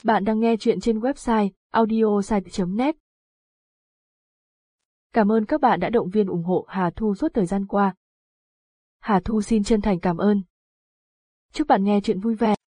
Bạn đang nghe chuyện trên website audiosite.net. Cảm ơn các bạn đã động viên ủng hộ Hà Thu suốt thời gian qua. Hà Thu xin chân thành cảm ơn. Chúc bạn nghe chuyện vui vẻ.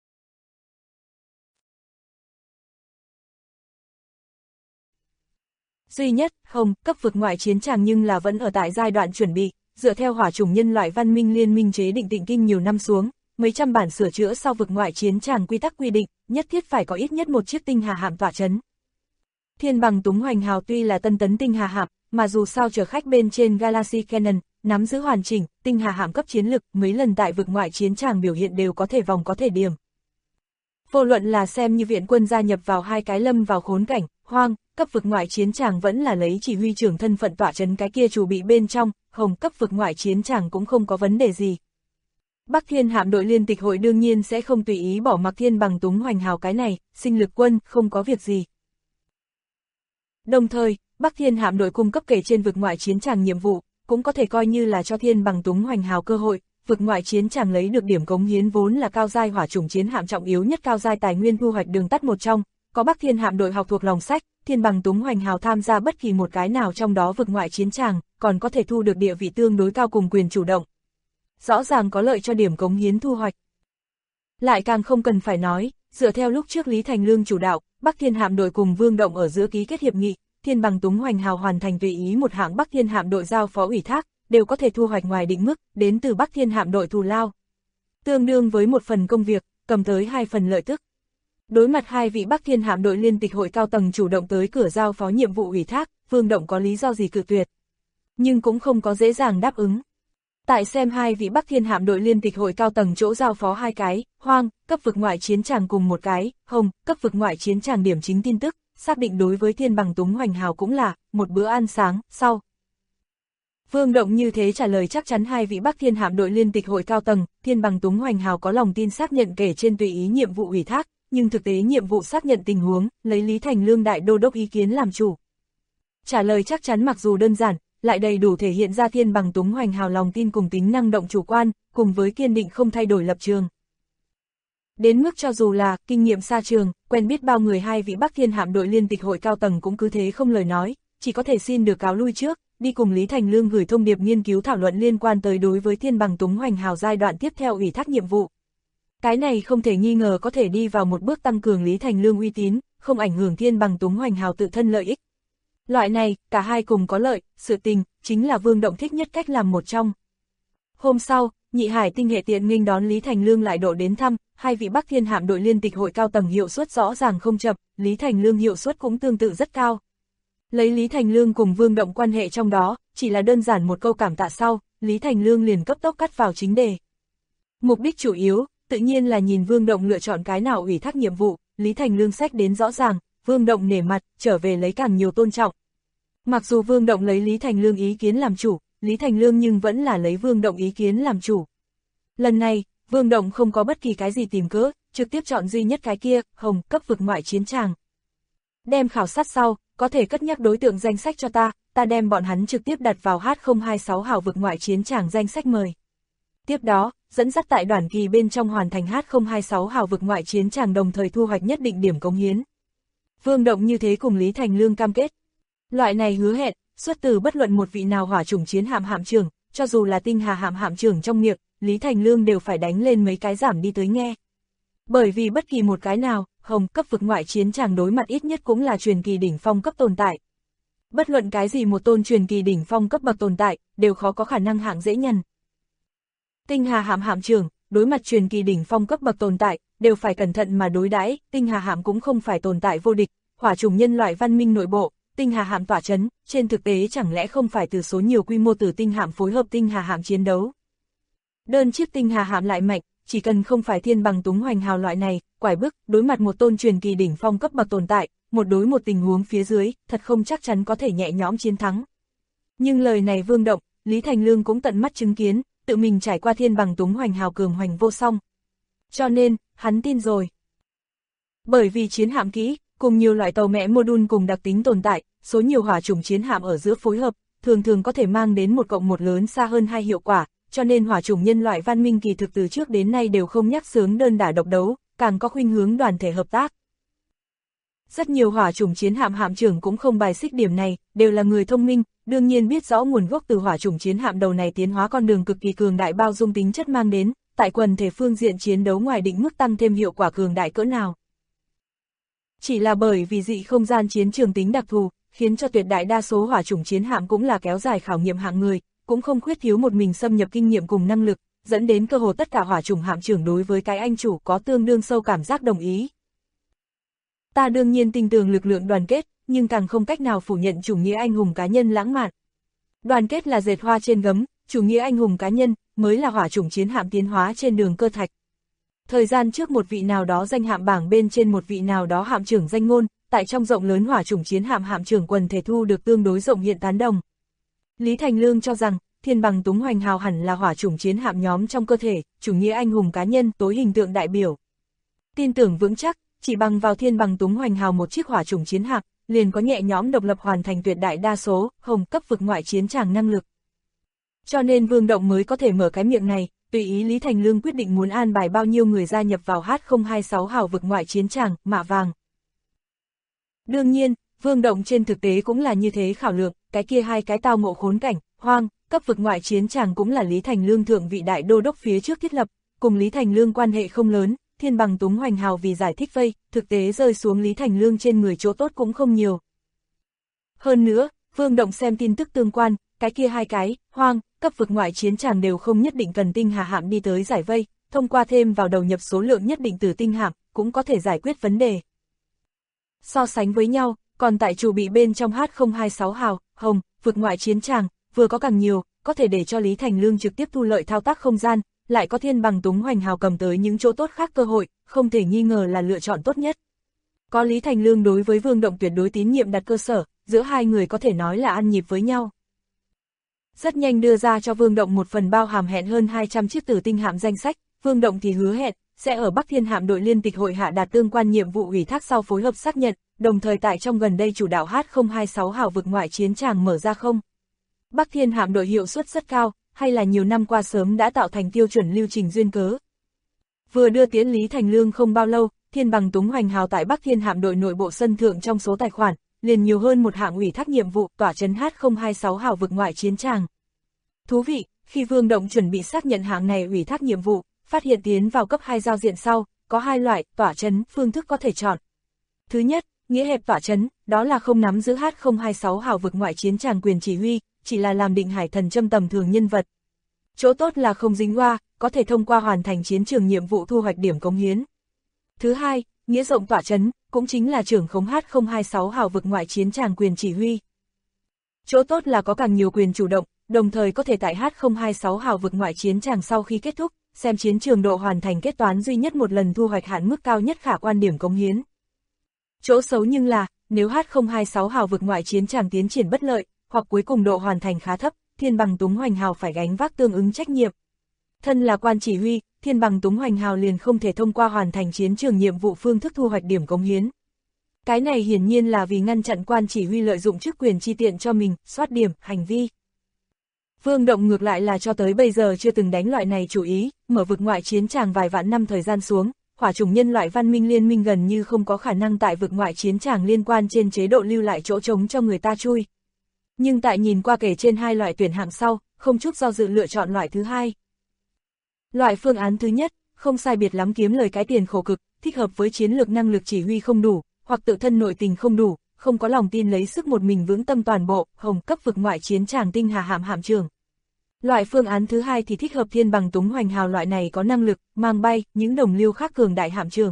Duy nhất, Hồng, cấp vực ngoại chiến tràng nhưng là vẫn ở tại giai đoạn chuẩn bị, dựa theo hỏa chủng nhân loại văn minh liên minh chế định Tịnh Kinh nhiều năm xuống, mấy trăm bản sửa chữa sau vực ngoại chiến tràng quy tắc quy định, nhất thiết phải có ít nhất một chiếc tinh hà hạm tọa chấn. Thiên Bằng Túng Hoành Hào tuy là tân tấn tinh hà hạm, mà dù sao chở khách bên trên Galaxy Cannon, nắm giữ hoàn chỉnh, tinh hà hạm cấp chiến lực, mấy lần tại vực ngoại chiến tràng biểu hiện đều có thể vòng có thể điểm. Vô luận là xem như viện quân gia nhập vào hai cái lâm vào khốn cảnh, hoang, cấp vực ngoại chiến tràng vẫn là lấy chỉ huy trưởng thân phận tỏa chấn cái kia chủ bị bên trong, Hồng cấp vực ngoại chiến tràng cũng không có vấn đề gì. Bắc Thiên hạm đội liên tịch hội đương nhiên sẽ không tùy ý bỏ mặc Thiên Bằng Túng Hoành Hào cái này, sinh lực quân, không có việc gì. Đồng thời, Bắc Thiên hạm đội cung cấp kể trên vực ngoại chiến tràng nhiệm vụ, cũng có thể coi như là cho Thiên Bằng Túng Hoành Hào cơ hội, vực ngoại chiến tràng lấy được điểm cống hiến vốn là cao giai hỏa chủng chiến hạm trọng yếu nhất cao giai tài nguyên thu hoạch đường tắt một trong, có Bắc Thiên hạm đội học thuộc lòng sách, Thiên Bằng Túng Hoành Hào tham gia bất kỳ một cái nào trong đó vực ngoại chiến tràng, còn có thể thu được địa vị tương đối cao cùng quyền chủ động. Rõ ràng có lợi cho điểm cống hiến thu hoạch. Lại càng không cần phải nói, dựa theo lúc trước Lý Thành Lương chủ đạo, Bắc Thiên hạm đội cùng Vương Động ở giữa ký kết hiệp nghị, Thiên Bằng Túng Hoành Hào hoàn thành tùy ý một hạng Bắc Thiên hạm đội giao phó ủy thác, đều có thể thu hoạch ngoài định mức, đến từ Bắc Thiên hạm đội thù lao. Tương đương với một phần công việc, cầm tới 2 phần lợi tức. Đối mặt hai vị Bắc Thiên hạm đội liên tịch hội cao tầng chủ động tới cửa giao phó nhiệm vụ ủy thác, Vương Động có lý do gì cự tuyệt. Nhưng cũng không có dễ dàng đáp ứng. Tại xem hai vị Bắc Thiên hạm đội liên tịch hội cao tầng chỗ giao phó hai cái, hoang, cấp vực ngoại chiến tràng cùng một cái, hồng, cấp vực ngoại chiến tràng điểm chính tin tức, xác định đối với Thiên Bằng Túng Hoành Hào cũng là một bữa ăn sáng, sau. Vương Động như thế trả lời chắc chắn hai vị Bắc Thiên hạm đội liên tịch hội cao tầng, Thiên Bằng Túng Hoành Hào có lòng tin xác nhận kể trên tùy ý nhiệm vụ ủy thác, nhưng thực tế nhiệm vụ xác nhận tình huống, lấy Lý Thành Lương đại đô đốc ý kiến làm chủ. Trả lời chắc chắn mặc dù đơn giản, lại đầy đủ thể hiện ra Thiên Bằng Túng Hoành Hào lòng tin cùng tính năng động chủ quan, cùng với kiên định không thay đổi lập trường. Đến mức cho dù là kinh nghiệm xa trường, quen biết bao người hai vị Bắc Thiên hạm đội liên tịch hội cao tầng cũng cứ thế không lời nói, chỉ có thể xin được cáo lui trước, đi cùng Lý Thành Lương gửi thông điệp nghiên cứu thảo luận liên quan tới đối với Thiên Bằng Túng Hoành Hào giai đoạn tiếp theo ủy thác nhiệm vụ. Cái này không thể nghi ngờ có thể đi vào một bước tăng cường Lý Thành Lương uy tín, không ảnh hưởng Thiên Bằng Túng Hoành Hào tự thân lợi ích. Loại này, cả hai cùng có lợi, sự tình, chính là Vương Động thích nhất cách làm một trong. Hôm sau, Nhị Hải tinh hệ tiện nghênh đón Lý Thành Lương lại độ đến thăm, hai vị Bắc Thiên hạm đội liên tịch hội cao tầng hiệu suất rõ ràng không chậm, Lý Thành Lương hiệu suất cũng tương tự rất cao. Lấy Lý Thành Lương cùng Vương Động quan hệ trong đó, chỉ là đơn giản một câu cảm tạ sau, Lý Thành Lương liền cấp tốc cắt vào chính đề. Mục đích chủ yếu, tự nhiên là nhìn Vương Động lựa chọn cái nào ủy thác nhiệm vụ, Lý Thành Lương sách đến rõ ràng, Vương Động nể mặt, trở về lấy càng nhiều tôn trọng. Mặc dù Vương Động lấy Lý Thành Lương ý kiến làm chủ, Lý Thành Lương nhưng vẫn là lấy Vương Động ý kiến làm chủ. Lần này, Vương Động không có bất kỳ cái gì tìm cớ, trực tiếp chọn duy nhất cái kia, hồng, cấp vực ngoại chiến tràng. Đem khảo sát sau, có thể cất nhắc đối tượng danh sách cho ta đem bọn hắn trực tiếp đặt vào H026 hào vực ngoại chiến tràng danh sách mời. Tiếp đó, dẫn dắt tại đoàn kỳ bên trong hoàn thành H026 hào vực ngoại chiến tràng đồng thời thu hoạch nhất định điểm cống hiến. Vương Động như thế cùng Lý Thành Lương cam kết. Loại này hứa hẹn, xuất từ bất luận một vị nào hỏa chủng chiến hạm hạm trưởng, cho dù là tinh hà hạm hạm trưởng trong miệng, Lý Thành Lương đều phải đánh lên mấy cái giảm đi tới nghe. Bởi vì bất kỳ một cái nào, hồng cấp vực ngoại chiến tràng đối mặt ít nhất cũng là truyền kỳ đỉnh phong cấp tồn tại. Bất luận cái gì một tôn truyền kỳ đỉnh phong cấp bậc tồn tại, đều khó có khả năng hạng dễ nhằn. Tinh hà hạm hạm trưởng, đối mặt truyền kỳ đỉnh phong cấp bậc tồn tại, đều phải cẩn thận mà đối đãi, tinh hà hạm cũng không phải tồn tại vô địch, hỏa chủng nhân loại văn minh nội bộ. Tinh hà hạm tỏa chấn, trên thực tế chẳng lẽ không phải từ số nhiều quy mô tử tinh hạm phối hợp tinh hà hạm chiến đấu. Đơn chiếc tinh hà hạm lại mạnh, chỉ cần không phải Thiên Bằng Túng Hoành Hào loại này, quải bức, đối mặt một tôn truyền kỳ đỉnh phong cấp bậc tồn tại, một đối một tình huống phía dưới, thật không chắc chắn có thể nhẹ nhõm chiến thắng. Nhưng lời này Vương Động, Lý Thành Lương cũng tận mắt chứng kiến, tự mình trải qua Thiên Bằng Túng Hoành Hào cường hoành vô song. Cho nên, hắn tin rồi. Bởi vì chiến hạm kỹ, cùng nhiều loại tàu mẹ module cùng đặc tính tồn tại, số nhiều hỏa chủng chiến hạm ở giữa phối hợp, thường có thể mang đến 1+1 lớn xa hơn 2 hiệu quả, cho nên hỏa chủng nhân loại văn minh kỳ thực từ trước đến nay đều không nhắc xướng đơn đả độc đấu, càng có khuynh hướng đoàn thể hợp tác. Rất nhiều hỏa chủng chiến hạm hạm trưởng cũng không bài xích điểm này, đều là người thông minh, đương nhiên biết rõ nguồn gốc từ hỏa chủng chiến hạm đầu này tiến hóa con đường cực kỳ cường đại bao dung tính chất mang đến, tại quần thể phương diện chiến đấu ngoài định mức tăng thêm hiệu quả cường đại cỡ nào. Chỉ là bởi vì dị không gian chiến trường tính đặc thù, khiến cho tuyệt đại đa số hỏa chủng chiến hạm cũng là kéo dài khảo nghiệm hạng người, cũng không khuyết thiếu một mình xâm nhập kinh nghiệm cùng năng lực, dẫn đến cơ hồ tất cả hỏa chủng hạm trưởng đối với cái anh chủ có tương đương sâu cảm giác đồng ý. Ta đương nhiên tin tưởng lực lượng đoàn kết, nhưng càng không cách nào phủ nhận chủ nghĩa anh hùng cá nhân lãng mạn. Đoàn kết là dệt hoa trên gấm, chủ nghĩa anh hùng cá nhân mới là hỏa chủng chiến hạm tiến hóa trên đường cơ thạch. Thời gian trước một vị nào đó danh hạm bảng bên trên một vị nào đó hạm trưởng danh ngôn, tại trong rộng lớn hỏa chủng chiến hạm hạm trưởng quần thể thu được tương đối rộng hiện tán đồng. Lý Thành Lương cho rằng, Thiên Bằng Túng Hoành Hào hẳn là hỏa chủng chiến hạm nhóm trong cơ thể, chủ nghĩa anh hùng cá nhân tối hình tượng đại biểu. Tin tưởng vững chắc, chỉ bằng vào Thiên Bằng Túng Hoành Hào một chiếc hỏa chủng chiến hạm, liền có nhẹ nhõm độc lập hoàn thành tuyệt đại đa số, hồng cấp vực ngoại chiến tràng năng lực. Cho nên Vương Động mới có thể mở cái miệng này, tùy ý Lý Thành Lương quyết định muốn an bài bao nhiêu người gia nhập vào H026 hào vực ngoại chiến tràng, mạ vàng. Đương nhiên, Vương Động trên thực tế cũng là như thế khảo lượng, cái kia hai cái tao ngộ khốn cảnh, hoang, cấp vực ngoại chiến tràng cũng là Lý Thành Lương thượng vị đại đô đốc phía trước thiết lập, cùng Lý Thành Lương quan hệ không lớn, Thiên Bằng Túng Hoành Hào vì giải thích vây, thực tế rơi xuống Lý Thành Lương trên người chỗ tốt cũng không nhiều. Hơn nữa, Vương Động xem tin tức tương quan, cái kia hai cái, hoang, cấp vực ngoại chiến tràng đều không nhất định cần tinh hà hạm đi tới giải vây, thông qua thêm vào đầu nhập số lượng nhất định từ tinh hạm, cũng có thể giải quyết vấn đề. So sánh với nhau, còn tại chủ bị bên trong H026 hào, hồng, vực ngoại chiến tràng, vừa có càng nhiều, có thể để cho Lý Thành Lương trực tiếp thu lợi thao tác không gian, lại có Thiên Bằng Túng Hoành Hào cầm tới những chỗ tốt khác cơ hội, không thể nghi ngờ là lựa chọn tốt nhất. Có Lý Thành Lương đối với Vương Động tuyệt đối tín nhiệm đặt cơ sở, giữa hai người có thể nói là ăn nhịp với nhau. Rất nhanh đưa ra cho Vương Động một phần bao hàm hẹn hơn 200 chiếc tử tinh hạm danh sách, Vương Động thì hứa hẹn, sẽ ở Bắc Thiên hạm đội liên tịch hội hạ đạt tương quan nhiệm vụ ủy thác sau phối hợp xác nhận, đồng thời tại trong gần đây chủ đạo H026 hào vực ngoại chiến tràng mở ra không. Bắc Thiên hạm đội hiệu suất rất cao, hay là nhiều năm qua sớm đã tạo thành tiêu chuẩn lưu trình duyên cớ. Vừa đưa tiến Lý Thành Lương không bao lâu, Thiên Bằng Túng Hoành Hào tại Bắc Thiên hạm đội nội bộ sân thượng trong số tài khoản, liền nhiều hơn một hạng ủy thác nhiệm vụ tỏa trấn H026 hào vực ngoại chiến tràng. Thú vị, khi Vương Động chuẩn bị xác nhận hạng này ủy thác nhiệm vụ, phát hiện tiến vào cấp 2 giao diện sau, có hai loại tỏa trấn phương thức có thể chọn. Thứ nhất, nghĩa hẹp tỏa trấn, đó là không nắm giữ H026 hào vực ngoại chiến tràng quyền chỉ huy, chỉ là làm định hải thần châm tầm thường nhân vật. Chỗ tốt là không dính oa, có thể thông qua hoàn thành chiến trường nhiệm vụ thu hoạch điểm cống hiến. Thứ hai, nghĩa rộng tỏa trấn, cũng chính là trưởng khống H026 hào vực ngoại chiến tràng quyền chỉ huy. Chỗ tốt là có càng nhiều quyền chủ động, đồng thời có thể tại H026 hào vực ngoại chiến tràng sau khi kết thúc, xem chiến trường độ hoàn thành kết toán duy nhất một lần thu hoạch hạn mức cao nhất khả quan điểm cống hiến. Chỗ xấu nhưng là, nếu H026 hào vực ngoại chiến tràng tiến triển bất lợi, hoặc cuối cùng độ hoàn thành khá thấp, Thiên Bằng Túng Hoành Hào phải gánh vác tương ứng trách nhiệm. Thân là quan chỉ huy, Thiên Bằng Túng Hoành Hào liền không thể thông qua hoàn thành chiến trường nhiệm vụ phương thức thu hoạch điểm cống hiến. Cái này hiển nhiên là vì ngăn chặn quan chỉ huy lợi dụng chức quyền chi tiện cho mình, soát điểm, hành vi. Vương Động ngược lại là cho tới bây giờ chưa từng đánh loại này chủ ý, mở vực ngoại chiến tràng vài vạn năm thời gian xuống, hỏa chủng nhân loại văn minh liên minh gần như không có khả năng tại vực ngoại chiến tràng liên quan trên chế độ lưu lại chỗ trống cho người ta chui. Nhưng tại nhìn qua kể trên hai loại tuyển hạng sau, không chút do dự lựa chọn loại thứ hai. Loại phương án thứ nhất, không sai biệt lắm kiếm lời cái tiền khổ cực, thích hợp với chiến lược năng lực chỉ huy không đủ, hoặc tự thân nội tình không đủ, không có lòng tin lấy sức một mình vững tâm toàn bộ, hồng cấp vực ngoại chiến tràng tinh hà hạm hạm trường. Loại phương án thứ hai thì thích hợp Thiên Bằng Túng Hoành Hào loại này có năng lực, mang bay, những đồng lưu khác cường đại hạm trường.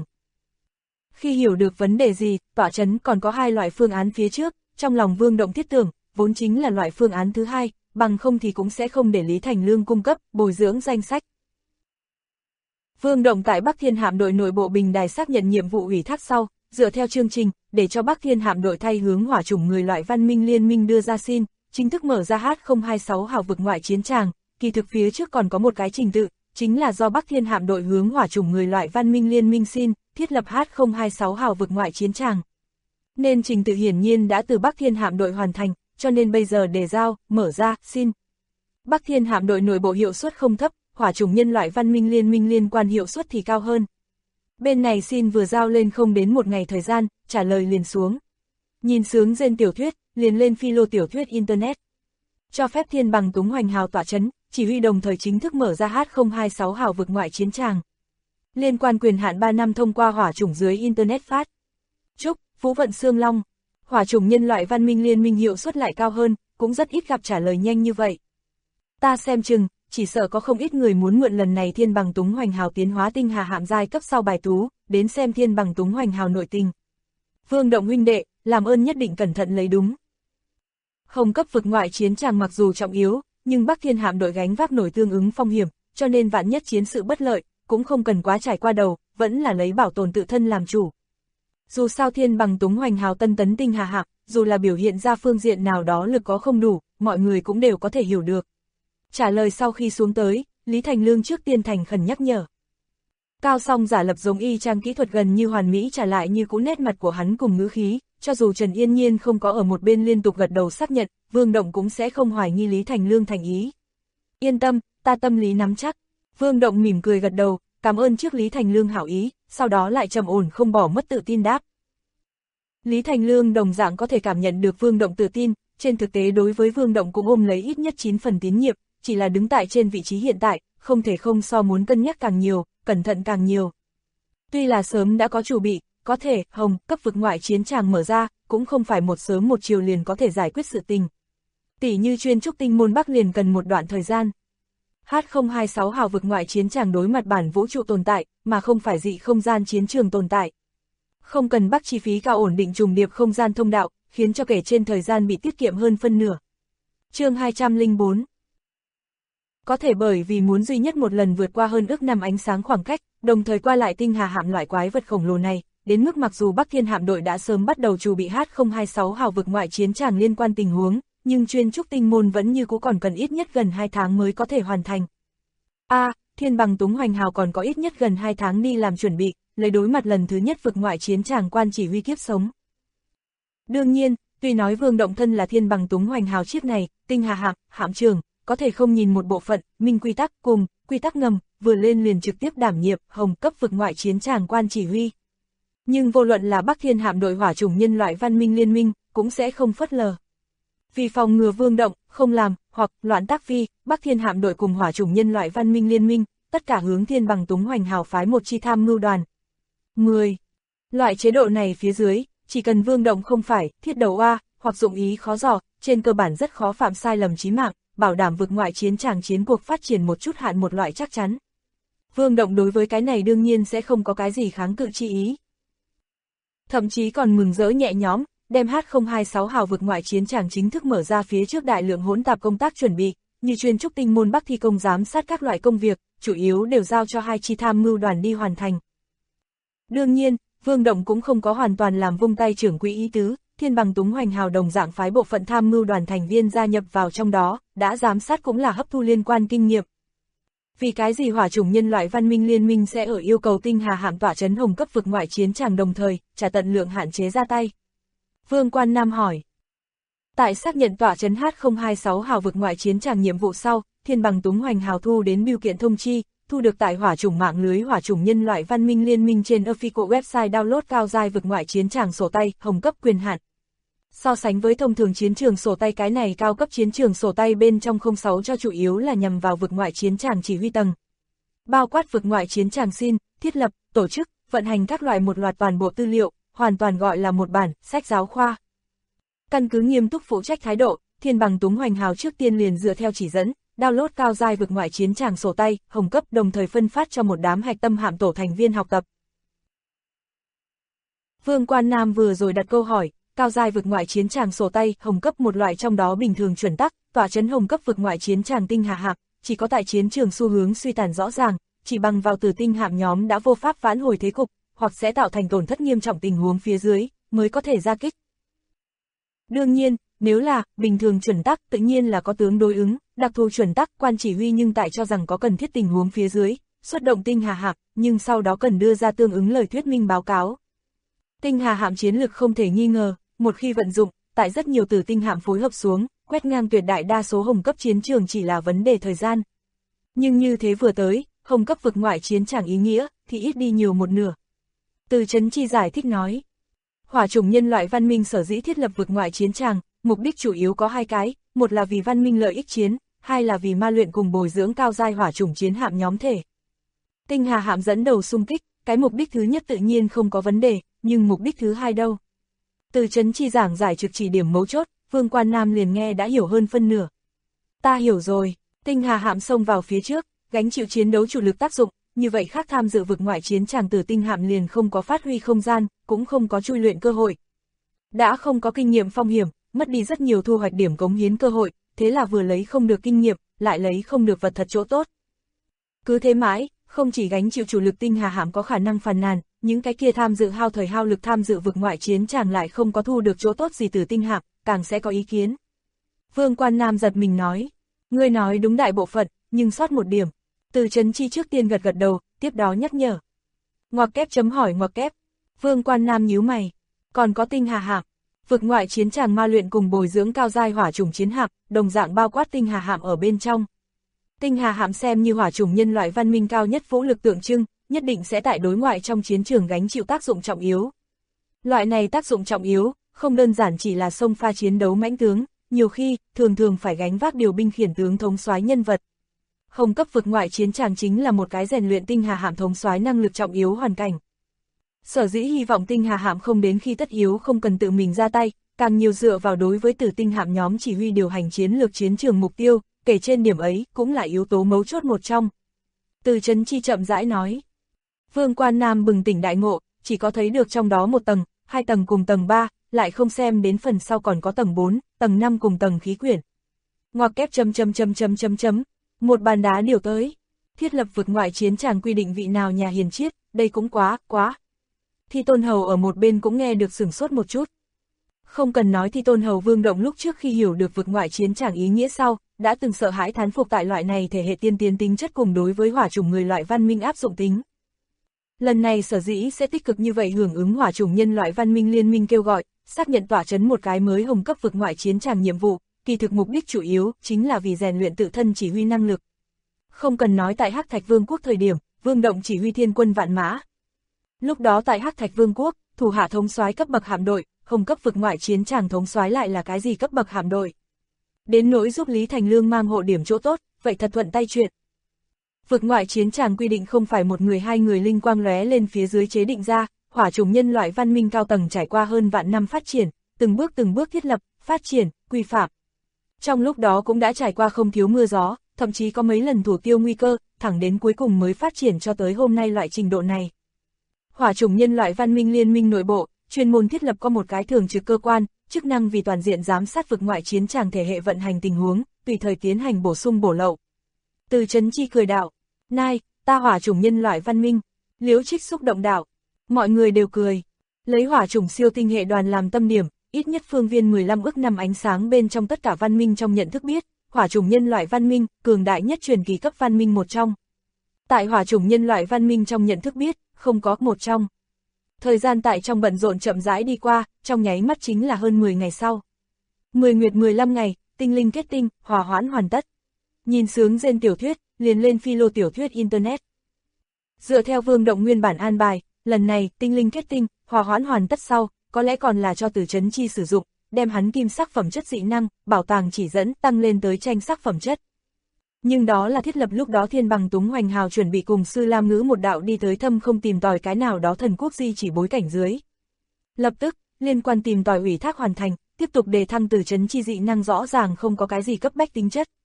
Khi hiểu được vấn đề gì, tỏa trấn còn có hai loại phương án phía trước, trong lòng Vương Động thiết tưởng, vốn chính là loại phương án thứ hai, bằng không thì cũng sẽ không để Lý Thành Lương cung cấp, bồi dưỡng danh sách. Vương Động tại Bắc Thiên hạm đội nội bộ bình đài xác nhận nhiệm vụ ủy thác sau, dựa theo chương trình, để cho Bắc Thiên hạm đội thay hướng hỏa chủng người loại văn minh liên minh đưa ra xin, chính thức mở ra H026 hào vực ngoại chiến tràng, kỳ thực phía trước còn có một cái trình tự, chính là do Bắc Thiên hạm đội hướng hỏa chủng người loại văn minh liên minh xin, thiết lập H026 hào vực ngoại chiến tràng. Nên trình tự hiển nhiên đã từ Bắc Thiên hạm đội hoàn thành, cho nên bây giờ đề giao, mở ra, xin. Bắc Thiên hạm đội nội bộ hiệu suất không thấp, hỏa chủng nhân loại văn minh liên quan hiệu suất thì cao hơn. Bên này xin vừa giao lên không đến một ngày thời gian, trả lời liền xuống. Nhìn sướng gen tiểu thuyết, liền lên philo tiểu thuyết Internet. Cho phép thiên bằng túng hoành hào tọa chấn, chỉ huy đồng thời chính thức mở ra H026 hào vực ngoại chiến tràng. Liên quan quyền hạn 3 năm thông qua hỏa chủng dưới Internet phát. Chúc, Phú Vận Sương Long. Hỏa chủng nhân loại văn minh liên minh hiệu suất lại cao hơn, cũng rất ít gặp trả lời nhanh như vậy. Ta xem chừng, chỉ sợ có không ít người muốn mượn lần này thiên bằng túng hoành hào tiến hóa tinh hà hạm giai cấp sau bài tú, đến xem thiên bằng túng hoành hào nội tình. Vương Động huynh đệ, làm ơn nhất định cẩn thận lấy đúng. Hồng cấp vực ngoại chiến tràng mặc dù trọng yếu, nhưng Bắc Thiên hạm đội gánh vác nổi tương ứng phong hiểm, cho nên vạn nhất chiến sự bất lợi, cũng không cần quá trải qua đầu, vẫn là lấy bảo tồn tự thân làm chủ. Dù sao thiên bằng túng hoành hào tân tấn tinh hà hạm, dù là biểu hiện ra phương diện nào đó lực có không đủ, mọi người cũng đều có thể hiểu được. Trả lời sau khi xuống tới, Lý Thành Lương trước tiên thành khẩn nhắc nhở. Cao Song giả lập giống y chang kỹ thuật gần như hoàn mỹ trả lại như cũ nét mặt của hắn cùng ngữ khí, cho dù Trần Yên Nhiên không có ở một bên liên tục gật đầu xác nhận, Vương Động cũng sẽ không hoài nghi Lý Thành Lương thành ý. Yên tâm, ta tâm lý nắm chắc. Vương Động mỉm cười gật đầu, cảm ơn trước Lý Thành Lương hảo ý, sau đó lại trầm ổn không bỏ mất tự tin đáp. Lý Thành Lương đồng dạng có thể cảm nhận được Vương Động tự tin, trên thực tế đối với Vương Động cũng ôm lấy ít nhất 9 phần tín nhiệm, chỉ là đứng tại trên vị trí hiện tại, không thể không so muốn cân nhắc càng nhiều, cẩn thận càng nhiều. Tuy là sớm đã có chuẩn bị, có thể, hồng, cấp vực ngoại chiến tràng mở ra, cũng không phải một sớm một chiều liền có thể giải quyết sự tình. Tỷ như chuyên trúc tinh môn Bắc liền cần một đoạn thời gian. H026 hào vực ngoại chiến tràng đối mặt bản vũ trụ tồn tại, mà không phải dị không gian chiến trường tồn tại. Không cần Bắc chi phí cao ổn định trùng điệp không gian thông đạo, khiến cho kể trên thời gian bị tiết kiệm hơn phân nửa. Chương 204. Có thể bởi vì muốn duy nhất một lần vượt qua hơn ước năm ánh sáng khoảng cách, đồng thời qua lại tinh hà hạm loại quái vật khổng lồ này, đến mức mặc dù Bắc Thiên hạm đội đã sớm bắt đầu chuẩn bị H026 hào vực ngoại chiến tràng liên quan tình huống, nhưng chuyên trúc tinh môn vẫn như cũ còn cần ít nhất gần 2 tháng mới có thể hoàn thành. Thiên bằng túng hoành hào còn có ít nhất gần 2 tháng đi làm chuẩn bị, lấy đối mặt lần thứ nhất vực ngoại chiến tràng quan chỉ huy kiếp sống. Đương nhiên, tuy nói Vương Động thân là thiên bằng túng hoành hào chiếc này, tinh hà hạm, hạm trường, có thể không nhìn một bộ phận, minh quy tắc cùng, quy tắc ngầm, vừa lên liền trực tiếp đảm nhiệm, hồng cấp vực ngoại chiến tràng quan chỉ huy. Nhưng vô luận là Bắc Thiên hạm đội hỏa chủng nhân loại văn minh liên minh, cũng sẽ không phớt lờ. Vì phòng ngừa Vương Động, không làm, hoặc loạn tác vi, Bắc Thiên hạm đội cùng hỏa chủng nhân loại văn minh liên minh, tất cả hướng thiên bằng túng hoành hào phái một chi tham mưu đoàn. 10. Loại chế độ này phía dưới, chỉ cần Vương Động không phải, thiết đầu A, hoặc dụng ý khó dò, trên cơ bản rất khó phạm sai lầm chí mạng, bảo đảm vực ngoại chiến tràng chiến cuộc phát triển một chút hạn một loại chắc chắn. Vương Động đối với cái này đương nhiên sẽ không có cái gì kháng cự chi ý. Thậm chí còn mừng rỡ nhẹ nhõm, đem H026 hào vực ngoại chiến tràng chính thức mở ra phía trước đại lượng hỗn tạp công tác chuẩn bị, như chuyên trúc tinh môn Bắc thi công giám sát các loại công việc, chủ yếu đều giao cho hai chi tham mưu đoàn đi hoàn thành. Đương nhiên, Vương Động cũng không có hoàn toàn làm vung tay trưởng quỹ ý tứ, thiên bằng túng hoành hào đồng dạng phái bộ phận tham mưu đoàn thành viên gia nhập vào trong đó, đã giám sát cũng là hấp thu liên quan kinh nghiệm. Vì cái gì hỏa chủng nhân loại văn minh liên minh sẽ ở yêu cầu tinh hà hạm tỏa chấn hồng cấp vực ngoại chiến tràng đồng thời, trả tận lượng hạn chế ra tay? Vương Quan Nam hỏi. Tại xác nhận tỏa chấn H026 hào vực ngoại chiến tràng nhiệm vụ sau, thiên bằng túng hoành hào thu đến bưu kiện thông chi, thu được tại hỏa chủng mạng lưới hỏa chủng nhân loại văn minh liên minh trên official website download cao giai vực ngoại chiến tràng sổ tay, hồng cấp quyền hạn. So sánh với thông thường chiến trường sổ tay, cái này cao cấp chiến trường sổ tay bên trong 06 cho chủ yếu là nhằm vào vực ngoại chiến tràng chỉ huy tầng. Bao quát vực ngoại chiến tràng xin, thiết lập, tổ chức, vận hành các loại một loạt toàn bộ tư liệu, hoàn toàn gọi là một bản, sách giáo khoa. Căn cứ nghiêm túc phụ trách thái độ, thiên bằng túng hoành hào trước tiên liền dựa theo chỉ dẫn, download cao giai vực ngoại chiến tràng sổ tay, hồng cấp đồng thời phân phát cho một đám hạch tâm hạm tổ thành viên học tập. Vương Quan Nam vừa rồi đặt câu hỏi, cao giai vực ngoại chiến tràng sổ tay, hồng cấp một loại trong đó bình thường chuẩn tắc, tỏa chấn hồng cấp vực ngoại chiến tràng tinh hà hạm, chỉ có tại chiến trường xu hướng suy tàn rõ ràng, chỉ bằng vào từ tinh hạm nhóm đã vô pháp vãn hồi thế cục, hoặc sẽ tạo thành tổn thất nghiêm trọng tình huống phía dưới, mới có thể ra kích. Đương nhiên, nếu là bình thường chuẩn tắc tự nhiên là có tướng đối ứng, đặc thù chuẩn tắc quan chỉ huy nhưng tại cho rằng có cần thiết tình huống phía dưới, xuất động tinh hà hạm, nhưng sau đó cần đưa ra tương ứng lời thuyết minh báo cáo. Tinh hà hạm chiến lực không thể nghi ngờ, một khi vận dụng, tại rất nhiều tử tinh hạm phối hợp xuống, quét ngang tuyệt đại đa số hồng cấp chiến trường chỉ là vấn đề thời gian. Nhưng như thế vừa tới, hồng cấp vực ngoại chiến tràng ý nghĩa, thì ít đi nhiều một nửa. Từ Chấn Chi giải thích nói. Hỏa chủng nhân loại văn minh sở dĩ thiết lập vực ngoại chiến tràng, mục đích chủ yếu có hai cái, một là vì văn minh lợi ích chiến, hai là vì ma luyện cùng bồi dưỡng cao giai hỏa chủng chiến hạm nhóm thể. Tinh Hà hạm dẫn đầu xung kích, cái mục đích thứ nhất tự nhiên không có vấn đề, nhưng mục đích thứ hai đâu? Từ Chấn Chi giảng giải trực chỉ điểm mấu chốt, Vương Quan Nam liền nghe đã hiểu hơn phân nửa. Ta hiểu rồi, Tinh Hà hạm xông vào phía trước, gánh chịu chiến đấu chủ lực tác dụng, như vậy khác tham dự vực ngoại chiến tràng Tử Tinh hạm liền không có phát huy không gian, cũng không có chui luyện cơ hội. Đã không có kinh nghiệm phong hiểm, mất đi rất nhiều thu hoạch điểm cống hiến cơ hội, thế là vừa lấy không được kinh nghiệm, lại lấy không được vật thật chỗ tốt. Cứ thế mãi, không chỉ gánh chịu chủ lực Tinh Hà hạm có khả năng phàn nàn, những cái kia tham dự hao thời hao lực tham dự vực ngoại chiến tràng lại không có thu được chỗ tốt gì từ Tinh hạm, càng sẽ có ý kiến. Vương Quan Nam giật mình nói, ngươi nói đúng đại bộ phận, nhưng sót một điểm. Từ Chấn Chi trước tiên gật đầu, tiếp đó nhắc nhở. Ngoặc kép chấm hỏi ngoặc kép. Vương Quan Nam nhíu mày. Còn có Tinh Hà hạm, vực ngoại chiến tràng ma luyện cùng bồi dưỡng cao giai hỏa chủng chiến hạm, đồng dạng bao quát Tinh Hà hạm ở bên trong. Tinh Hà hạm xem như hỏa chủng nhân loại văn minh cao nhất vũ lực tượng trưng, nhất định sẽ tại đối ngoại trong chiến trường gánh chịu tác dụng trọng yếu. Loại này tác dụng trọng yếu, không đơn giản chỉ là xông pha chiến đấu mãnh tướng, nhiều khi, thường phải gánh vác điều binh khiển tướng thống soái nhân vật. Hồng cấp vực ngoại chiến tràng chính là một cái rèn luyện Tinh Hà hạm thống soái năng lực trọng yếu hoàn cảnh. Sở dĩ hy vọng Tinh Hà hạm không đến khi tất yếu không cần tự mình ra tay, càng nhiều dựa vào đối với Tử Tinh hạm nhóm chỉ huy điều hành chiến lược chiến trường mục tiêu, kể trên điểm ấy cũng là yếu tố mấu chốt một trong. Từ Chấn Chi chậm rãi nói. Vương Quan Nam bừng tỉnh đại ngộ, chỉ có thấy được trong đó một tầng, hai tầng cùng tầng 3, lại không xem đến phần sau còn có tầng 4, tầng 5 cùng tầng khí quyển. Ngoặc kép chấm. Một bàn đá điều tới. Thiết lập vực ngoại chiến tràng quy định vị nào nhà hiền triết, đây cũng quá. Thi Tôn Hầu ở một bên cũng nghe được sửng sốt một chút. Không cần nói Thi Tôn Hầu Vương Động lúc trước khi hiểu được vực ngoại chiến tràng ý nghĩa sau, đã từng sợ hãi thán phục tại loại này thể hệ tiên tiến tính chất cùng đối với hỏa chủng người loại văn minh áp dụng tính. Lần này sở dĩ sẽ tích cực như vậy hưởng ứng hỏa chủng nhân loại văn minh liên minh kêu gọi, xác nhận tỏa chấn một cái mới hồng cấp vực ngoại chiến tràng nhiệm vụ, kỳ thực mục đích chủ yếu chính là vì rèn luyện tự thân chỉ huy năng lực. Không cần nói tại Hắc Thạch Vương quốc thời điểm, Vương Động chỉ huy thiên quân vạn mã. Lúc đó tại Hắc Thạch Vương quốc, thủ hạ thống soái cấp bậc hạm đội, hồng cấp vực ngoại chiến tràng thống soái lại là cái gì cấp bậc hạm đội? Đến nỗi giúp Lý Thành Lương mang hộ điểm chỗ tốt, vậy thật thuận tay chuyện. Vực ngoại chiến tràng quy định không phải một người hai người linh quang lóe lên phía dưới chế định ra, hỏa chủng nhân loại văn minh cao tầng trải qua hơn vạn năm phát triển, từng bước thiết lập, phát triển, quy phạm. Trong lúc đó cũng đã trải qua không thiếu mưa gió, thậm chí có mấy lần thủ tiêu nguy cơ, thẳng đến cuối cùng mới phát triển cho tới hôm nay loại trình độ này. Hỏa chủng nhân loại văn minh liên minh nội bộ, chuyên môn thiết lập có một cái thường trực cơ quan, chức năng vì toàn diện giám sát vực ngoại chiến tràng thể hệ vận hành tình huống, tùy thời tiến hành bổ sung bổ lậu. Từ Chấn Chi cười đạo, nai, ta hỏa chủng nhân loại văn minh, Liễu Trích xúc động đạo, mọi người đều cười, lấy hỏa chủng siêu tinh hệ đoàn làm tâm điểm, ít nhất phương viên 15 ức năm ánh sáng bên trong tất cả văn minh trong nhận thức biết, hỏa chủng nhân loại văn minh, cường đại nhất truyền kỳ cấp văn minh một trong. Tại hỏa chủng nhân loại văn minh trong nhận thức biết, không có một trong. Thời gian tại trong bận rộn chậm rãi đi qua, trong nháy mắt chính là hơn 10 ngày sau. 10 nguyệt 15 ngày, tinh linh kết tinh, hòa hoãn hoàn tất. Nhìn sướng gen tiểu thuyết, liền lên philo tiểu thuyết Internet. Dựa theo Vương Động nguyên bản an bài, lần này tinh linh kết tinh, hòa hoãn hoàn tất sau, có lẽ còn là cho Từ Chấn Chi sử dụng, đem hắn kim sắc phẩm chất dị năng, bảo tàng chỉ dẫn tăng lên tới tranh sắc phẩm chất. Nhưng đó là thiết lập lúc đó Thiên Bằng Túng Hoành Hào chuẩn bị cùng Sư Lam Ngữ một đạo đi tới thâm không tìm tòi cái nào đó thần quốc di chỉ bối cảnh dưới. Lập tức, liên quan tìm tòi ủy thác hoàn thành, tiếp tục đề thăng Từ Chấn Chi dị năng rõ ràng không có cái gì cấp bách tính chất.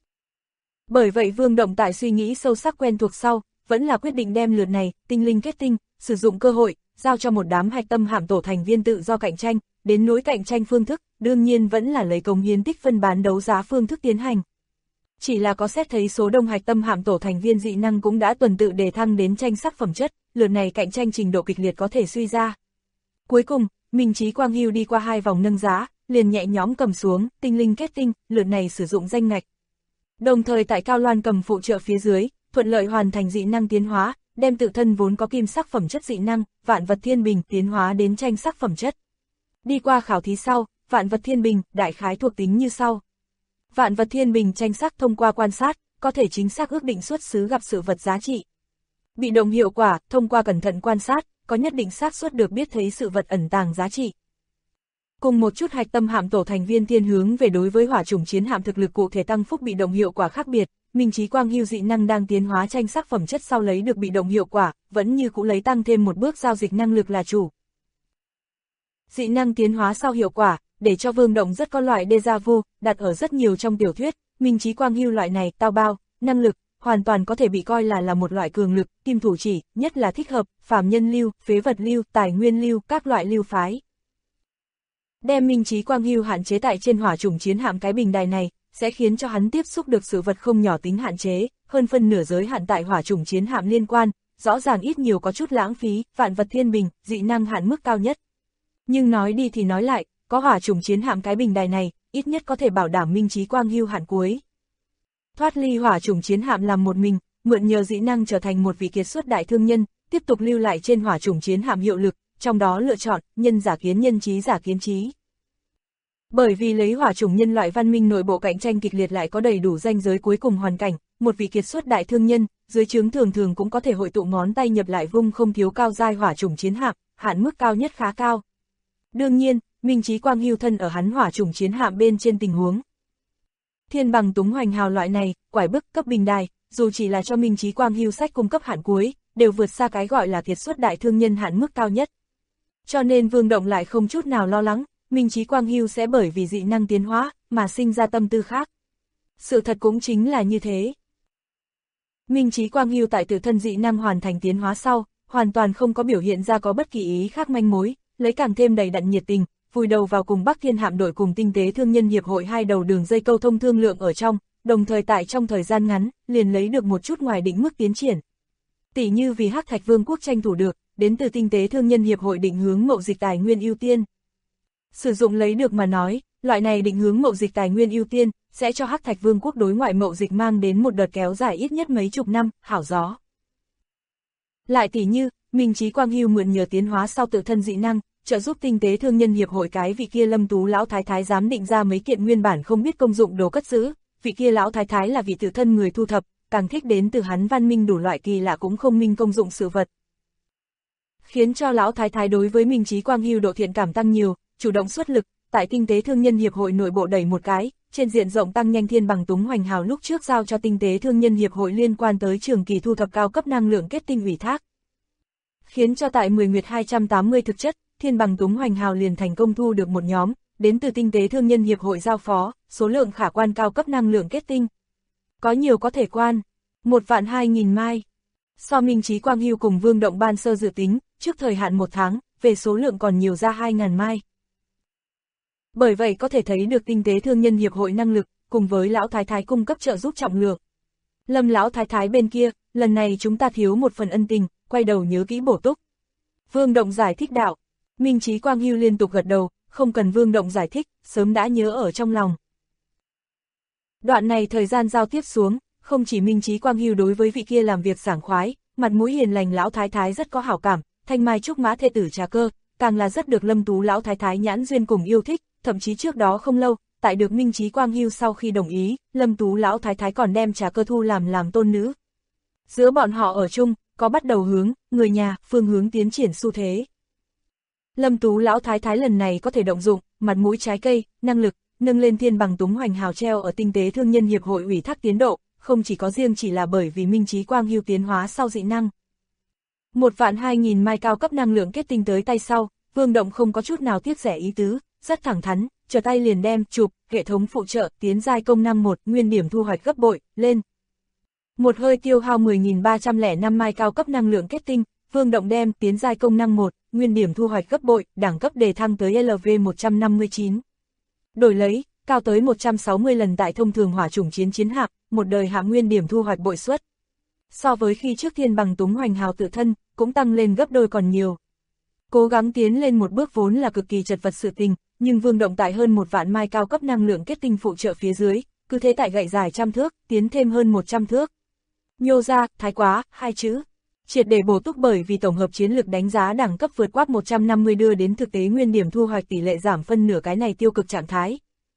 Bởi vậy Vương Động tại suy nghĩ sâu sắc quen thuộc sau, vẫn là quyết định đem lượt này, tinh linh kết tinh, sử dụng cơ hội, giao cho một đám hạch tâm hạm tổ thành viên tự do cạnh tranh, đến nỗi cạnh tranh phương thức, đương nhiên vẫn là lấy cống hiến tích phân bán đấu giá phương thức tiến hành. Chỉ là có xét thấy số đông hạch tâm hạm tổ thành viên dị năng cũng đã tuần tự đề thăng đến tranh sắc phẩm chất, lượt này cạnh tranh trình độ kịch liệt có thể suy ra. Cuối cùng, Minh Chí Quang Hưu đi qua 2 vòng nâng giá, liền nhẹ nhõm cầm xuống, tinh linh kết tinh, lượt này sử dụng danh ngạch. Đồng thời tại Cao Loan cầm phụ trợ phía dưới, thuận lợi hoàn thành dị năng tiến hóa, đem tự thân vốn có kim sắc phẩm chất dị năng, vạn vật thiên bình tiến hóa đến tranh sắc phẩm chất. Đi qua khảo thí sau, vạn vật thiên bình, đại khái thuộc tính như sau. Vạn vật thiên bình tranh sắc thông qua quan sát, có thể chính xác ước định xuất xứ gặp sự vật giá trị. Bị động hiệu quả, thông qua cẩn thận quan sát, có nhất định xác suất được biết thấy sự vật ẩn tàng giá trị. Cùng một chút hạch tâm hạm tổ thành viên thiên hướng về đối với hỏa chủng chiến hạm thực lực cụ thể tăng phúc bị động hiệu quả khác biệt, Minh Chí Quang Hưu dị năng đang tiến hóa tranh sắc phẩm chất sau lấy được bị động hiệu quả, vẫn như cũ lấy tăng thêm một bước giao dịch năng lực là chủ. Dị năng tiến hóa sau hiệu quả, để cho Vương Động rất có loại déjà vu, đặt ở rất nhiều trong tiểu thuyết, Minh Chí Quang Hưu loại này tao bao, năng lực, hoàn toàn có thể bị coi là một loại cường lực, kim thủ chỉ, nhất là thích hợp, phàm nhân lưu, phế vật lưu, tài nguyên lưu, các loại lưu phái. Đem Minh Chí Quang Hưu hạn chế tại trên hỏa chủng chiến hạm cái bình đài này, sẽ khiến cho hắn tiếp xúc được sự vật không nhỏ tính hạn chế, hơn phân nửa giới hạn tại hỏa chủng chiến hạm liên quan, rõ ràng ít nhiều có chút lãng phí, vạn vật thiên bình, dị năng hạn mức cao nhất. Nhưng nói đi thì nói lại, có hỏa chủng chiến hạm cái bình đài này, ít nhất có thể bảo đảm Minh Chí Quang Hưu hạn cuối. Thoát ly hỏa chủng chiến hạm làm một mình, mượn nhờ dị năng trở thành một vị kiệt xuất đại thương nhân, tiếp tục lưu lại trên hỏa chủng chiến hạm hiệu lực, trong đó lựa chọn nhân giả kiến nhân trí giả kiến trí. Bởi vì lấy hỏa chủng nhân loại văn minh nội bộ cạnh tranh kịch liệt lại có đầy đủ ranh giới cuối cùng hoàn cảnh, một vị kiệt xuất đại thương nhân, dưới trướng thường thường cũng có thể hội tụ ngón tay nhập lại vung không thiếu cao giai hỏa chủng chiến hạm, hạn mức cao nhất khá cao. Đương nhiên, Minh Chí Quang Hưu thân ở hắn hỏa chủng chiến hạm bên trên tình huống. Thiên bằng túng hoành hào loại này, quải bức cấp bình đài, dù chỉ là cho Minh Chí Quang Hưu sách cung cấp hạn cuối, đều vượt xa cái gọi là kiệt xuất đại thương nhân hạn mức cao nhất. Cho nên Vương Động lại không chút nào lo lắng, Minh Chí Quang Hưu sẽ bởi vì dị năng tiến hóa, mà sinh ra tâm tư khác. Sự thật cũng chính là như thế. Minh Chí Quang Hưu tại tự thân dị năng hoàn thành tiến hóa sau, hoàn toàn không có biểu hiện ra có bất kỳ ý khác manh mối, lấy càng thêm đầy đặn nhiệt tình, vùi đầu vào cùng Bắc Thiên hạm đội cùng Tinh tế Thương nhân Hiệp hội hai đầu đường dây câu thông thương lượng ở trong, đồng thời tại trong thời gian ngắn, liền lấy được một chút ngoài định mức tiến triển. Tỷ như vì Hắc Thạch Vương quốc tranh thủ được, đến từ Tinh tế Thương nhân Hiệp hội định hướng mậu dịch tài nguyên ưu tiên. Sử dụng lấy được mà nói, loại này định hướng mậu dịch tài nguyên ưu tiên, sẽ cho Hắc Thạch Vương quốc đối ngoại mậu dịch mang đến một đợt kéo dài ít nhất mấy chục năm, hảo gió. Lại tỷ như, Minh Chí Quang Hưu mượn nhờ tiến hóa sau tự thân dị năng, trợ giúp Tinh tế Thương nhân Hiệp hội cái vị kia Lâm Tú lão thái thái giám định ra mấy kiện nguyên bản không biết công dụng đồ cất giữ, vị kia lão thái thái là vị tự thân người thu thập, càng thích đến từ hắn văn minh đủ loại kỳ lạ cũng không minh công dụng sự vật. Khiến cho lão thái thái đối với Minh Chí Quang Hưu độ thiện cảm tăng nhiều, chủ động xuất lực, tại Tinh tế Thương nhân Hiệp hội nội bộ đẩy một cái, trên diện rộng tăng nhanh thiên bằng túng hoành hào lúc trước giao cho Tinh tế Thương nhân Hiệp hội liên quan tới trường kỳ thu thập cao cấp năng lượng kết tinh ủy thác. Khiến cho tại 10 Nguyệt 280 thực chất, thiên bằng túng hoành hào liền thành công thu được một nhóm, đến từ Tinh tế Thương nhân Hiệp hội giao phó, số lượng khả quan cao cấp năng lượng kết tinh. Có nhiều có thể quan, 1.200.000 mai. So Minh Chí Quang Hưu cùng Vương Động ban sơ dự tính, trước thời hạn 1 tháng, về số lượng còn nhiều ra 2.000 mai. Bởi vậy có thể thấy được Tinh tế Thương nhân Hiệp hội năng lực, cùng với lão thái thái cung cấp trợ giúp trọng lượng. Lâm lão thái thái bên kia, lần này chúng ta thiếu một phần ân tình, quay đầu nhớ kỹ bổ túc. Vương Động giải thích đạo. Minh Chí Quang Hưu liên tục gật đầu, không cần Vương Động giải thích, sớm đã nhớ ở trong lòng. Đoạn này thời gian giao tiếp xuống, không chỉ Minh Chí Quang Hưu đối với vị kia làm việc sảng khoái, mặt mũi hiền lành lão thái thái rất có hảo cảm, thanh mai trúc mã thê tử Trà Cơ, càng là rất được Lâm Tú lão thái thái nhãn duyên cùng yêu thích, thậm chí trước đó không lâu, tại được Minh Chí Quang Hưu sau khi đồng ý, Lâm Tú lão thái thái còn đem Trà Cơ thu làm tôn nữ. Giữa bọn họ ở chung, có bắt đầu hướng, người nhà, phương hướng tiến triển xu thế. Lâm Tú lão thái thái lần này có thể động dụng, mặt mũi trái cây, năng lực, nâng lên thiên bằng túng hoành hào treo ở Tinh tế Thương nhân Hiệp hội ủy thác tiến độ, không chỉ có riêng chỉ là bởi vì Minh Chí Quang Hưu tiến hóa sau dị năng. 1.200.000 mai cao cấp năng lượng kết tinh tới tay sau, Vương Động không có chút nào tiếc rẻ ý tứ, rất thẳng thắn, trở tay liền đem chụp, hệ thống phụ trợ, tiến giai công năng 1, nguyên điểm thu hoạch gấp bội, lên. Một hơi tiêu hao 10.305 mai cao cấp năng lượng kết tinh, Vương Động đem tiến giai công năng 1, nguyên điểm thu hoạch gấp bội, đẳng cấp đề thăng tới LV159. Đổi lấy, cao tới 160 lần tại thông thường hỏa chủng chiến hạm, một đời hạm nguyên điểm thu hoạch bội suất. So với khi trước thiên bằng túng hoành hào tự thân, cũng tăng lên gấp đôi còn nhiều. Cố gắng tiến lên một bước vốn là cực kỳ chật vật sự tình, nhưng Vương Động tại hơn 1 vạn mai cao cấp năng lượng kết tinh phụ trợ phía dưới, cứ thế tại gậy dài trăm thước, tiến thêm hơn 100 thước. Nhô ra, thái quá, 2 chữ. Triệt để bổ túc bởi vì tổng hợp chiến lược đánh giá đẳng cấp vượt qua 150 đưa đến thực tế nguyên điểm thu hoạch tỷ lệ giảm phân nửa cái này tiêu cực trạng thái.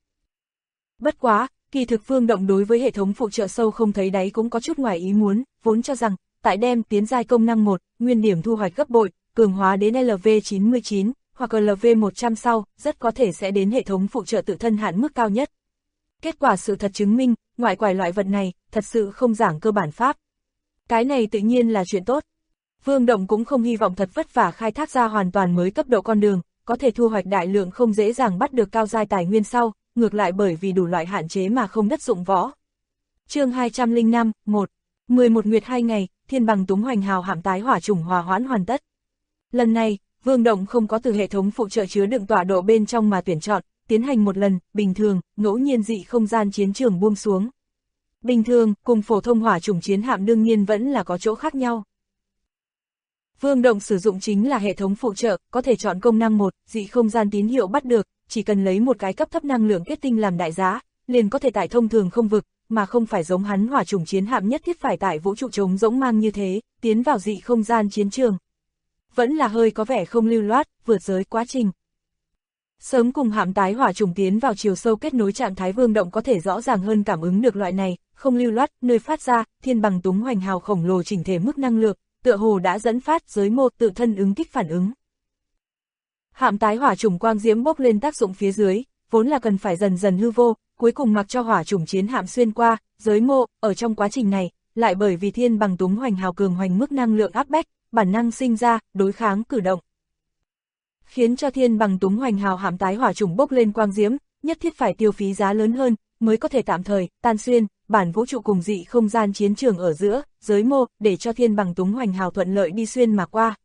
Bất quá, kỳ thực Vương Động đối với hệ thống phụ trợ sâu không thấy đáy cũng có chút ngoài ý muốn, vốn cho rằng, tại đem tiến giai công năng 1, nguyên điểm thu hoạch gấp bội, cường hóa đến LV99, hoặc LV100 sau, rất có thể sẽ đến hệ thống phụ trợ tự thân hạn mức cao nhất. Kết quả sự thật chứng minh, ngoại quải loại vật này, thật sự không giảng cơ bản pháp. Cái này tự nhiên là chuyện tốt. Vương Động cũng không hy vọng thật vất vả khai thác ra hoàn toàn mới cấp độ con đường, có thể thu hoạch đại lượng không dễ dàng bắt được cao giai tài nguyên sau, ngược lại bởi vì đủ loại hạn chế mà không đất dụng võ. Chương 205, 1. 11 nguyệt 2 ngày, thiên bằng túng hoành hào hạm tái hỏa chủng hòa hoãn hoàn tất. Lần này, Vương Động không có từ hệ thống phụ trợ chứa đựng tọa độ bên trong mà tuyển chọn, tiến hành một lần, bình thường, ngẫu nhiên dị không gian chiến trường buông xuống. Bình thường, cùng phổ thông hỏa chủng chiến hạm đương nhiên vẫn là có chỗ khác nhau. Vương Động sử dụng chính là hệ thống phụ trợ, có thể chọn công năng 1, dị không gian tín hiệu bắt được, chỉ cần lấy một cái cấp thấp năng lượng kết tinh làm đại giá, liền có thể tải thông thường không vực, mà không phải giống hắn hỏa chủng chiến hạm nhất thiết phải tải vũ trụ trống rỗng mang như thế, tiến vào dị không gian chiến trường. Vẫn là hơi có vẻ không lưu loát, vượt giới quá trình. Sớm cùng hạm tái hỏa chủng tiến vào chiều sâu kết nối trạng thái Vương Động có thể rõ ràng hơn cảm ứng được loại này, không lưu loát, nơi phát ra, thiên bằng túng hoành hào khổng lồ chỉnh thể mức năng lượng, tựa hồ đã dẫn phát giới mô tự thân ứng kích phản ứng. Hạm tái hỏa chủng quang diễm bốc lên tác dụng phía dưới, vốn là cần phải dần dần hư vô, cuối cùng mặc cho hỏa chủng chiến hạm xuyên qua, giới mô, ở trong quá trình này, lại bởi vì thiên bằng túng hoành hào cường hoành mức năng lượng áp bách, bản năng sinh ra, đối kháng cử động. Khiến cho thiên bằng túng hoành hào hạm tái hỏa chủng bốc lên quang diễm, nhất thiết phải tiêu phí giá lớn hơn, mới có thể tạm thời, tan xuyên, bản vũ trụ cùng dị không gian chiến trường ở giữa, giới mô, để cho thiên bằng túng hoành hào thuận lợi đi xuyên mà qua.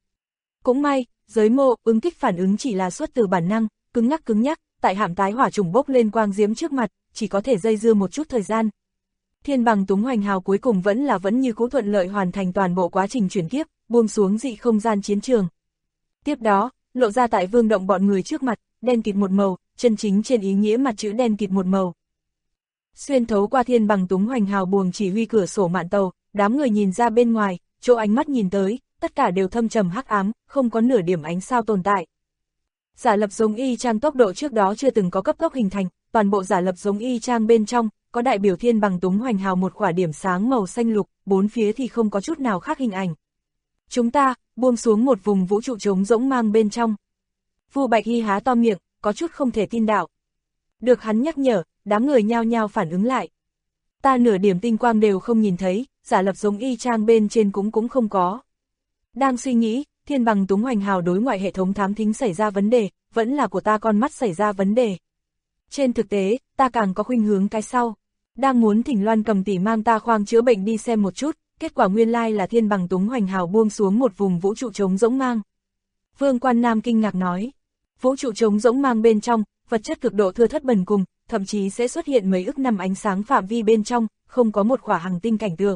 Cũng may, giới mô, ứng kích phản ứng chỉ là xuất từ bản năng, cứng nhắc, tại hạm tái hỏa chủng bốc lên quang diễm trước mặt, chỉ có thể dây dưa một chút thời gian. Thiên bằng túng hoành hào cuối cùng vẫn như cũ thuận lợi hoàn thành toàn bộ quá trình chuyển kiếp, buông xuống dị không gian chiến trường. Tiếp đó, lộ ra tại Vương Động bọn người trước mặt, đen kịt một màu, chân chính trên ý nghĩa mặt chữ đen kịt một màu. Xuyên thấu qua thiên bằng túng hoành hào buồng chỉ huy cửa sổ mạn tàu, đám người nhìn ra bên ngoài, chỗ ánh mắt nhìn tới, tất cả đều thâm trầm hắc ám, không có nửa điểm ánh sao tồn tại. Giả lập giống y chang tốc độ trước đó chưa từng có cấp tốc hình thành, toàn bộ giả lập giống y chang bên trong, có đại biểu thiên bằng túng hoành hào một quả điểm sáng màu xanh lục, bốn phía thì không có chút nào khác hình ảnh. Chúng ta, buông xuống một vùng vũ trụ trống rỗng mang bên trong. Vu Bạch Hy há to miệng, có chút không thể tin đạo. Được hắn nhắc nhở, đám người nhao nhao phản ứng lại. Ta nửa điểm tinh quang đều không nhìn thấy, giả lập giống y chang bên trên cũng không có. Đang suy nghĩ, thiên bằng túng hoành hào đối ngoại hệ thống thám thính xảy ra vấn đề, vẫn là của ta con mắt xảy ra vấn đề. Trên thực tế, ta càng có khuynh hướng cái sau. Đang muốn thỉnh Loan Cầm tỷ mang ta khoang chữa bệnh đi xem một chút, kết quả nguyên lai là thiên bằng túng hoành hào buông xuống một vùng vũ trụ trống rỗng mang. Vương Quan Nam kinh ngạc nói, vũ trụ trống rỗng mang bên trong, vật chất cực độ thưa thất bần cùng, thậm chí sẽ xuất hiện mấy ức năm ánh sáng phạm vi bên trong, không có một khỏa hành tinh cảnh tượng.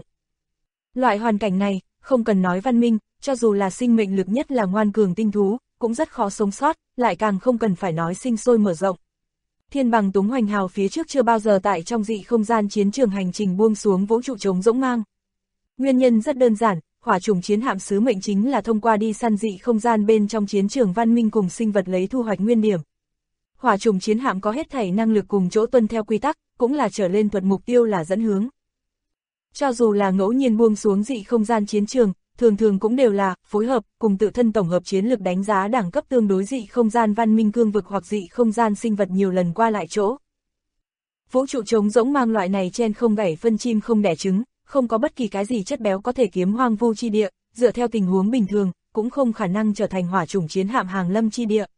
Loại hoàn cảnh này, không cần nói văn minh, cho dù là sinh mệnh lực nhất là ngoan cường tinh thú, cũng rất khó sống sót, lại càng không cần phải nói sinh sôi mở rộng. Thiên bằng túng hoành hào phía trước chưa bao giờ tại trong dị không gian chiến trường hành trình buông xuống vũ trụ trống rỗng mang. Nguyên nhân rất đơn giản, hỏa chủng chiến hạm sứ mệnh chính là thông qua đi săn dị không gian bên trong chiến trường văn minh cùng sinh vật lấy thu hoạch nguyên điểm. Hỏa chủng chiến hạm có hết thảy năng lực cùng chỗ tuân theo quy tắc, cũng là trở lên thuật mục tiêu là dẫn hướng. Cho dù là ngẫu nhiên buông xuống dị không gian chiến trường, thường cũng đều là phối hợp cùng tự thân tổng hợp chiến lược đánh giá đẳng cấp tương đối dị không gian văn minh cương vực hoặc dị không gian sinh vật nhiều lần qua lại chỗ. Vũ trụ trống rỗng mang loại này trên không gảy phân chim không đẻ trứng, không có bất kỳ cái gì chất béo có thể kiếm hoang vu chi địa, dựa theo tình huống bình thường, cũng không khả năng trở thành hỏa chủng chiến hạm hàng lâm chi địa.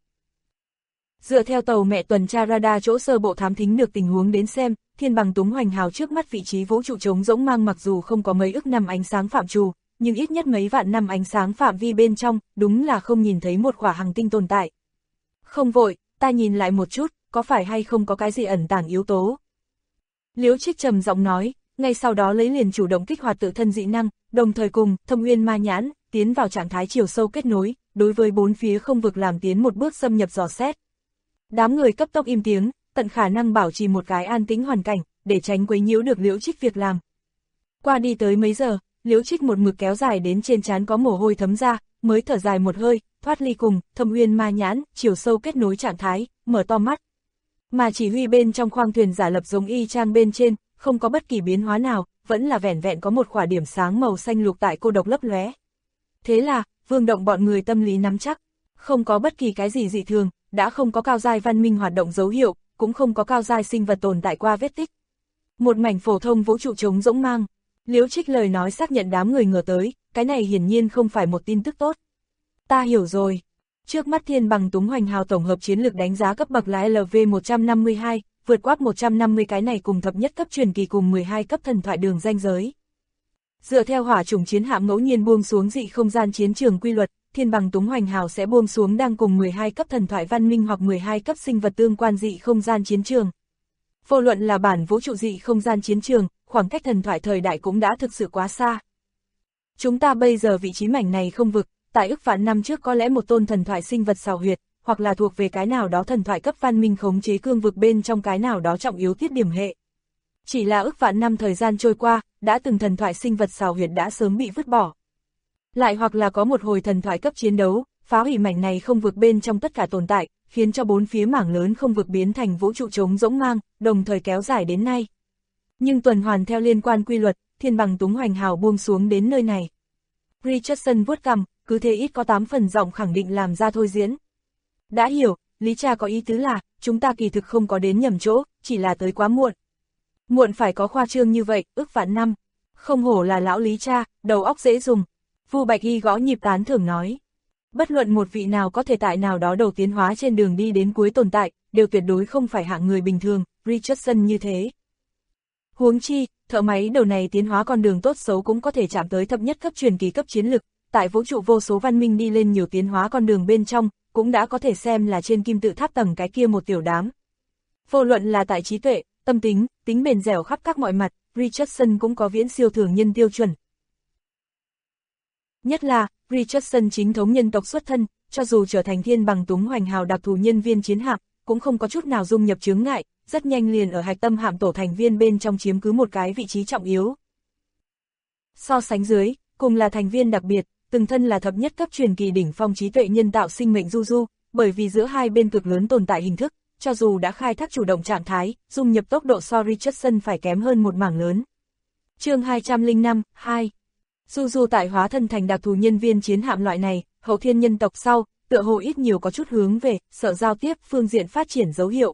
Dựa theo tàu mẹ tuần tra radar chỗ sơ bộ thám thính được tình huống đến xem, thiên bằng túng hoành hào trước mắt vị trí vũ trụ trống rỗng mang mặc dù không có mấy ức năm ánh sáng phạm trù, nhưng ít nhất mấy vạn năm ánh sáng phạm vi bên trong, đúng là không nhìn thấy một khỏa hành tinh tồn tại. Không vội, ta nhìn lại một chút, có phải hay không có cái gì ẩn tàng yếu tố. Liễu Trích trầm giọng nói, ngay sau đó lấy liền chủ động kích hoạt tự thân dị năng, đồng thời cùng Thâm Uyên Ma Nhãn tiến vào trạng thái chiều sâu kết nối, đối với bốn phía không vực làm tiến một bước xâm nhập dò xét. Đám người cấp tốc im tiếng, tận khả năng bảo trì một cái an tĩnh hoàn cảnh, để tránh quấy nhiễu được Liễu Trích việc làm. Qua đi tới mấy giờ, Liễu Trích một mực kéo dài đến trên trán có mồ hôi thấm ra, mới thở dài một hơi, thoát ly cùng Thâm Uyên Ma Nhãn chiều sâu kết nối trạng thái, mở to mắt. Mà chỉ huy bên trong khoang thuyền giả lập giống y chang bên trên, không có bất kỳ biến hóa nào, vẫn là vẻn vẹn có một khỏa điểm sáng màu xanh lục tại cô độc lấp lóe. Thế là, Vương Động bọn người tâm lý nắm chắc, không có bất kỳ cái gì dị thường, đã không có cao giai văn minh hoạt động dấu hiệu, cũng không có cao giai sinh vật tồn tại qua vết tích. Một mảnh phổ thông vũ trụ trống rỗng mang. Liễu Trích lời nói xác nhận đám người ngờ tới, cái này hiển nhiên không phải một tin tức tốt. Ta hiểu rồi. Trước mắt Thiên Bằng Túng Hoành Hào tổng hợp chiến lược đánh giá cấp bậc là LV152, vượt qua 150 cái này cùng thập nhất cấp truyền kỳ cùng 12 cấp thần thoại đường ranh giới. Dựa theo hỏa chủng chiến hạm ngẫu nhiên buông xuống dị không gian chiến trường quy luật, Thiên Bằng Túng Hoành Hào sẽ buông xuống đang cùng 12 cấp thần thoại văn minh hoặc 12 cấp sinh vật tương quan dị không gian chiến trường. Vô luận là bản vũ trụ dị không gian chiến trường, khoảng cách thần thoại thời đại cũng đã thực sự quá xa. Chúng ta bây giờ vị trí mảnh này không vực, tại ức vạn năm trước có lẽ một tôn thần thoại sinh vật xào huyệt, hoặc là thuộc về cái nào đó thần thoại cấp văn minh khống chế cương vực bên trong cái nào đó trọng yếu tiết điểm hệ. Chỉ là ức vạn năm thời gian trôi qua, đã từng thần thoại sinh vật xào huyệt đã sớm bị vứt bỏ. Lại hoặc là có một hồi thần thoại cấp chiến đấu, phá hủy mảnh này không vực bên trong tất cả tồn tại, khiến cho bốn phía mảng lớn không vực biến thành vũ trụ trống rỗng mang, đồng thời kéo dài đến nay. Nhưng tuần hoàn theo liên quan quy luật, Thiên Bằng Túng Hoành Hào buông xuống đến nơi này. Richardson vuốt cằm, cứ thế ít có 8 phần giọng khẳng định làm ra thôi diễn. Đã hiểu, Lý Cha có ý tứ là, chúng ta kỳ thực không có đến nhầm chỗ, chỉ là tới quá muộn. Muộn phải có khoa trương như vậy, ức vạn năm. Không hổ là lão Lý Cha, đầu óc dễ dùng. Vu Bạch Y gõ nhịp tán thưởng nói. Bất luận một vị nào có thể tại nào đó đầu tiến hóa trên đường đi đến cuối tồn tại, đều tuyệt đối không phải hạng người bình thường, Richardson như thế. Huống chi, thợ máy đầu này tiến hóa con đường tốt xấu cũng có thể chạm tới thập nhất cấp truyền kỳ cấp chiến lực, tại vũ trụ vô số văn minh đi lên nhiều tiến hóa con đường bên trong, cũng đã có thể xem là trên kim tự tháp tầng cái kia một tiểu đám. Vô luận là tại trí tuệ, tâm tính, tính bền dẻo khắp các mọi mặt, Richardson cũng có viễn siêu thường nhân tiêu chuẩn. Nhất là, Richardson chính thống nhân tộc xuất thân, cho dù trở thành Thiên Bằng Túng Hoành Hào đặc thù nhân viên chiến hạm, cũng không có chút nào dung nhập chướng ngại, rất nhanh liền ở hạch tâm hạm tổ thành viên bên trong chiếm cứ một cái vị trí trọng yếu. So sánh dưới, cùng là thành viên đặc biệt, từng thân là thập nhất cấp truyền kỳ đỉnh phong trí tuệ nhân tạo sinh mệnh Du, bởi vì giữa hai bên cực lớn tồn tại hình thức, cho dù đã khai thác chủ động trạng thái, dung nhập tốc độ so Richardson phải kém hơn một mảng lớn. Chương 205, 2. Du tại hóa thân thành đặc thù nhân viên chiến hạm loại này, hậu thiên nhân tộc sau, tựa hồ ít nhiều có chút hướng về, sợ giao tiếp, phương diện phát triển dấu hiệu.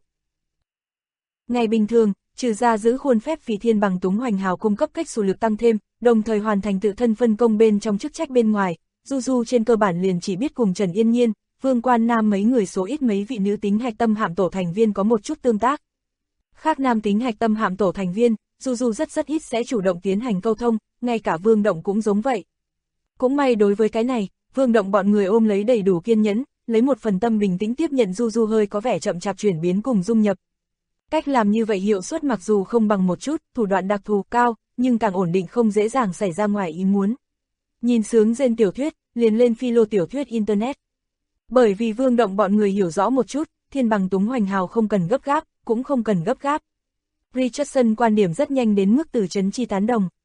Ngày bình thường, trừ ra giữ khuôn phép vì Thiên Bằng Túng Hoành Hào cung cấp cách số lực tăng thêm, đồng thời hoàn thành tự thân phân công bên trong chức trách bên ngoài, Du trên cơ bản liền chỉ biết cùng Trần Yên Nhiên, Vương Quan Nam mấy người số ít mấy vị nữ tính hạch tâm hạm tổ thành viên có một chút tương tác. Khác nam tính hạch tâm hạm tổ thành viên, Du rất ít sẽ chủ động tiến hành câu thông, ngay cả Vương Động cũng giống vậy. Cũng may đối với cái này, Vương Động bọn người ôm lấy đầy đủ kiên nhẫn, lấy một phần tâm bình tĩnh tiếp nhận Du hơi có vẻ chậm chạp chuyển biến cùng dung nhập. Cách làm như vậy hiệu suất mặc dù không bằng một chút, thủ đoạn đặc thù cao, nhưng càng ổn định không dễ dàng xảy ra ngoài ý muốn. Nhìn sướng trên tiểu thuyết, liền lên philo tiểu thuyết Internet. Bởi vì Vương Động bọn người hiểu rõ một chút, Thiên Bằng Túng Hoành Hào không cần gấp gáp, cũng không cần gấp gáp. Richardson quan điểm rất nhanh đến mức từ chấn chi tán đồng.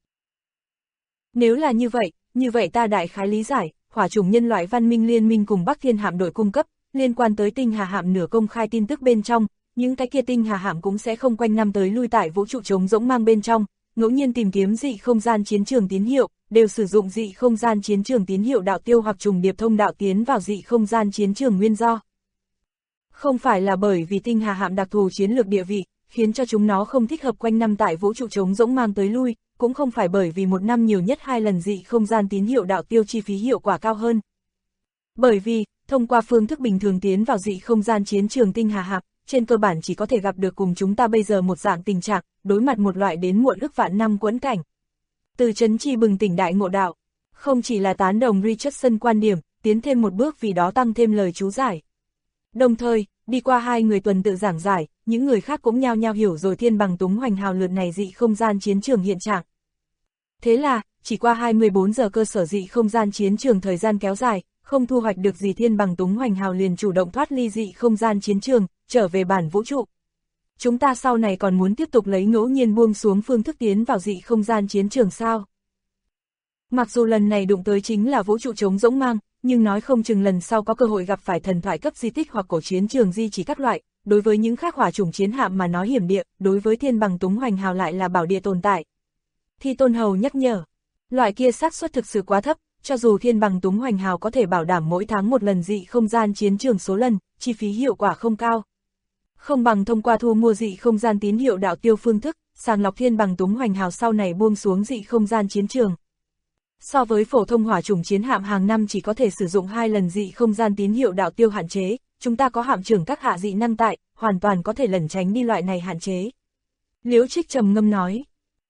Nếu là như vậy ta đại khái lý giải, hỏa chủng nhân loại văn minh liên minh cùng Bắc Thiên hạm đội cung cấp, liên quan tới tinh hà hạm nửa công khai tin tức bên trong, những cái kia tinh hà hạm cũng sẽ không quanh năm tới lui tại vũ trụ trống rỗng mang bên trong, ngẫu nhiên tìm kiếm dị không gian chiến trường tín hiệu, đều sử dụng dị không gian chiến trường tín hiệu đạo tiêu hoặc trùng điệp thông đạo tiến vào dị không gian chiến trường nguyên do. Không phải là bởi vì tinh hà hạm đặc thù chiến lược địa vị, khiến cho chúng nó không thích hợp quanh năm tại vũ trụ trống rỗng mang tới lui, cũng không phải bởi vì một năm nhiều nhất 2 lần dị không gian tín hiệu đạo tiêu chi phí hiệu quả cao hơn. Bởi vì, thông qua phương thức bình thường tiến vào dị không gian chiến trường tinh hà hạm, trên cơ bản chỉ có thể gặp được cùng chúng ta bây giờ một dạng tình trạng, đối mặt một loại đến muộn ức vạn năm quẫn cảnh. Từ chấn chi bừng tỉnh đại ngộ đạo, không chỉ là tán đồng Richardson quan điểm, tiến thêm một bước vì đó tăng thêm lời chú giải. Đồng thời, đi qua 2 người tuần tự giảng giải, những người khác cũng nhao nhao hiểu rồi Thiên Bằng Túng Hoành Hào lượt này dị không gian chiến trường hiện trạng. Thế là, chỉ qua 24 giờ cơ sở dị không gian chiến trường thời gian kéo dài, không thu hoạch được gì Thiên Bằng Túng Hoành Hào liền chủ động thoát ly dị không gian chiến trường, trở về bản vũ trụ. Chúng ta sau này còn muốn tiếp tục lấy ngẫu nhiên buông xuống phương thức tiến vào dị không gian chiến trường sao? Mặc dù lần này đụng tới chính là vũ trụ trống rỗng mang, nhưng nói không chừng lần sau có cơ hội gặp phải thần thoại cấp di tích hoặc cổ chiến trường di chỉ các loại, đối với những khác hỏa chủng chiến hạm mà nói hiểm địa, đối với Thiên Bằng Túng Hoành Hào lại là bảo địa tồn tại. Thi Tôn Hầu nhắc nhở, loại kia xác suất thực sự quá thấp, cho dù thiên bằng túng hoành hào có thể bảo đảm mỗi tháng một lần dị không gian chiến trường số lần, chi phí hiệu quả không cao. Không bằng thông qua thu mua dị không gian tín hiệu đạo tiêu phương thức, sàng lọc thiên bằng túng hoành hào sau này buông xuống dị không gian chiến trường. So với phổ thông hỏa chủng chiến hạm hàng năm chỉ có thể sử dụng 2 lần dị không gian tín hiệu đạo tiêu hạn chế, chúng ta có hạm trưởng các hạ dị năng tại, hoàn toàn có thể lẩn tránh đi loại này hạn chế. Liễu Trích trầm ngâm nói.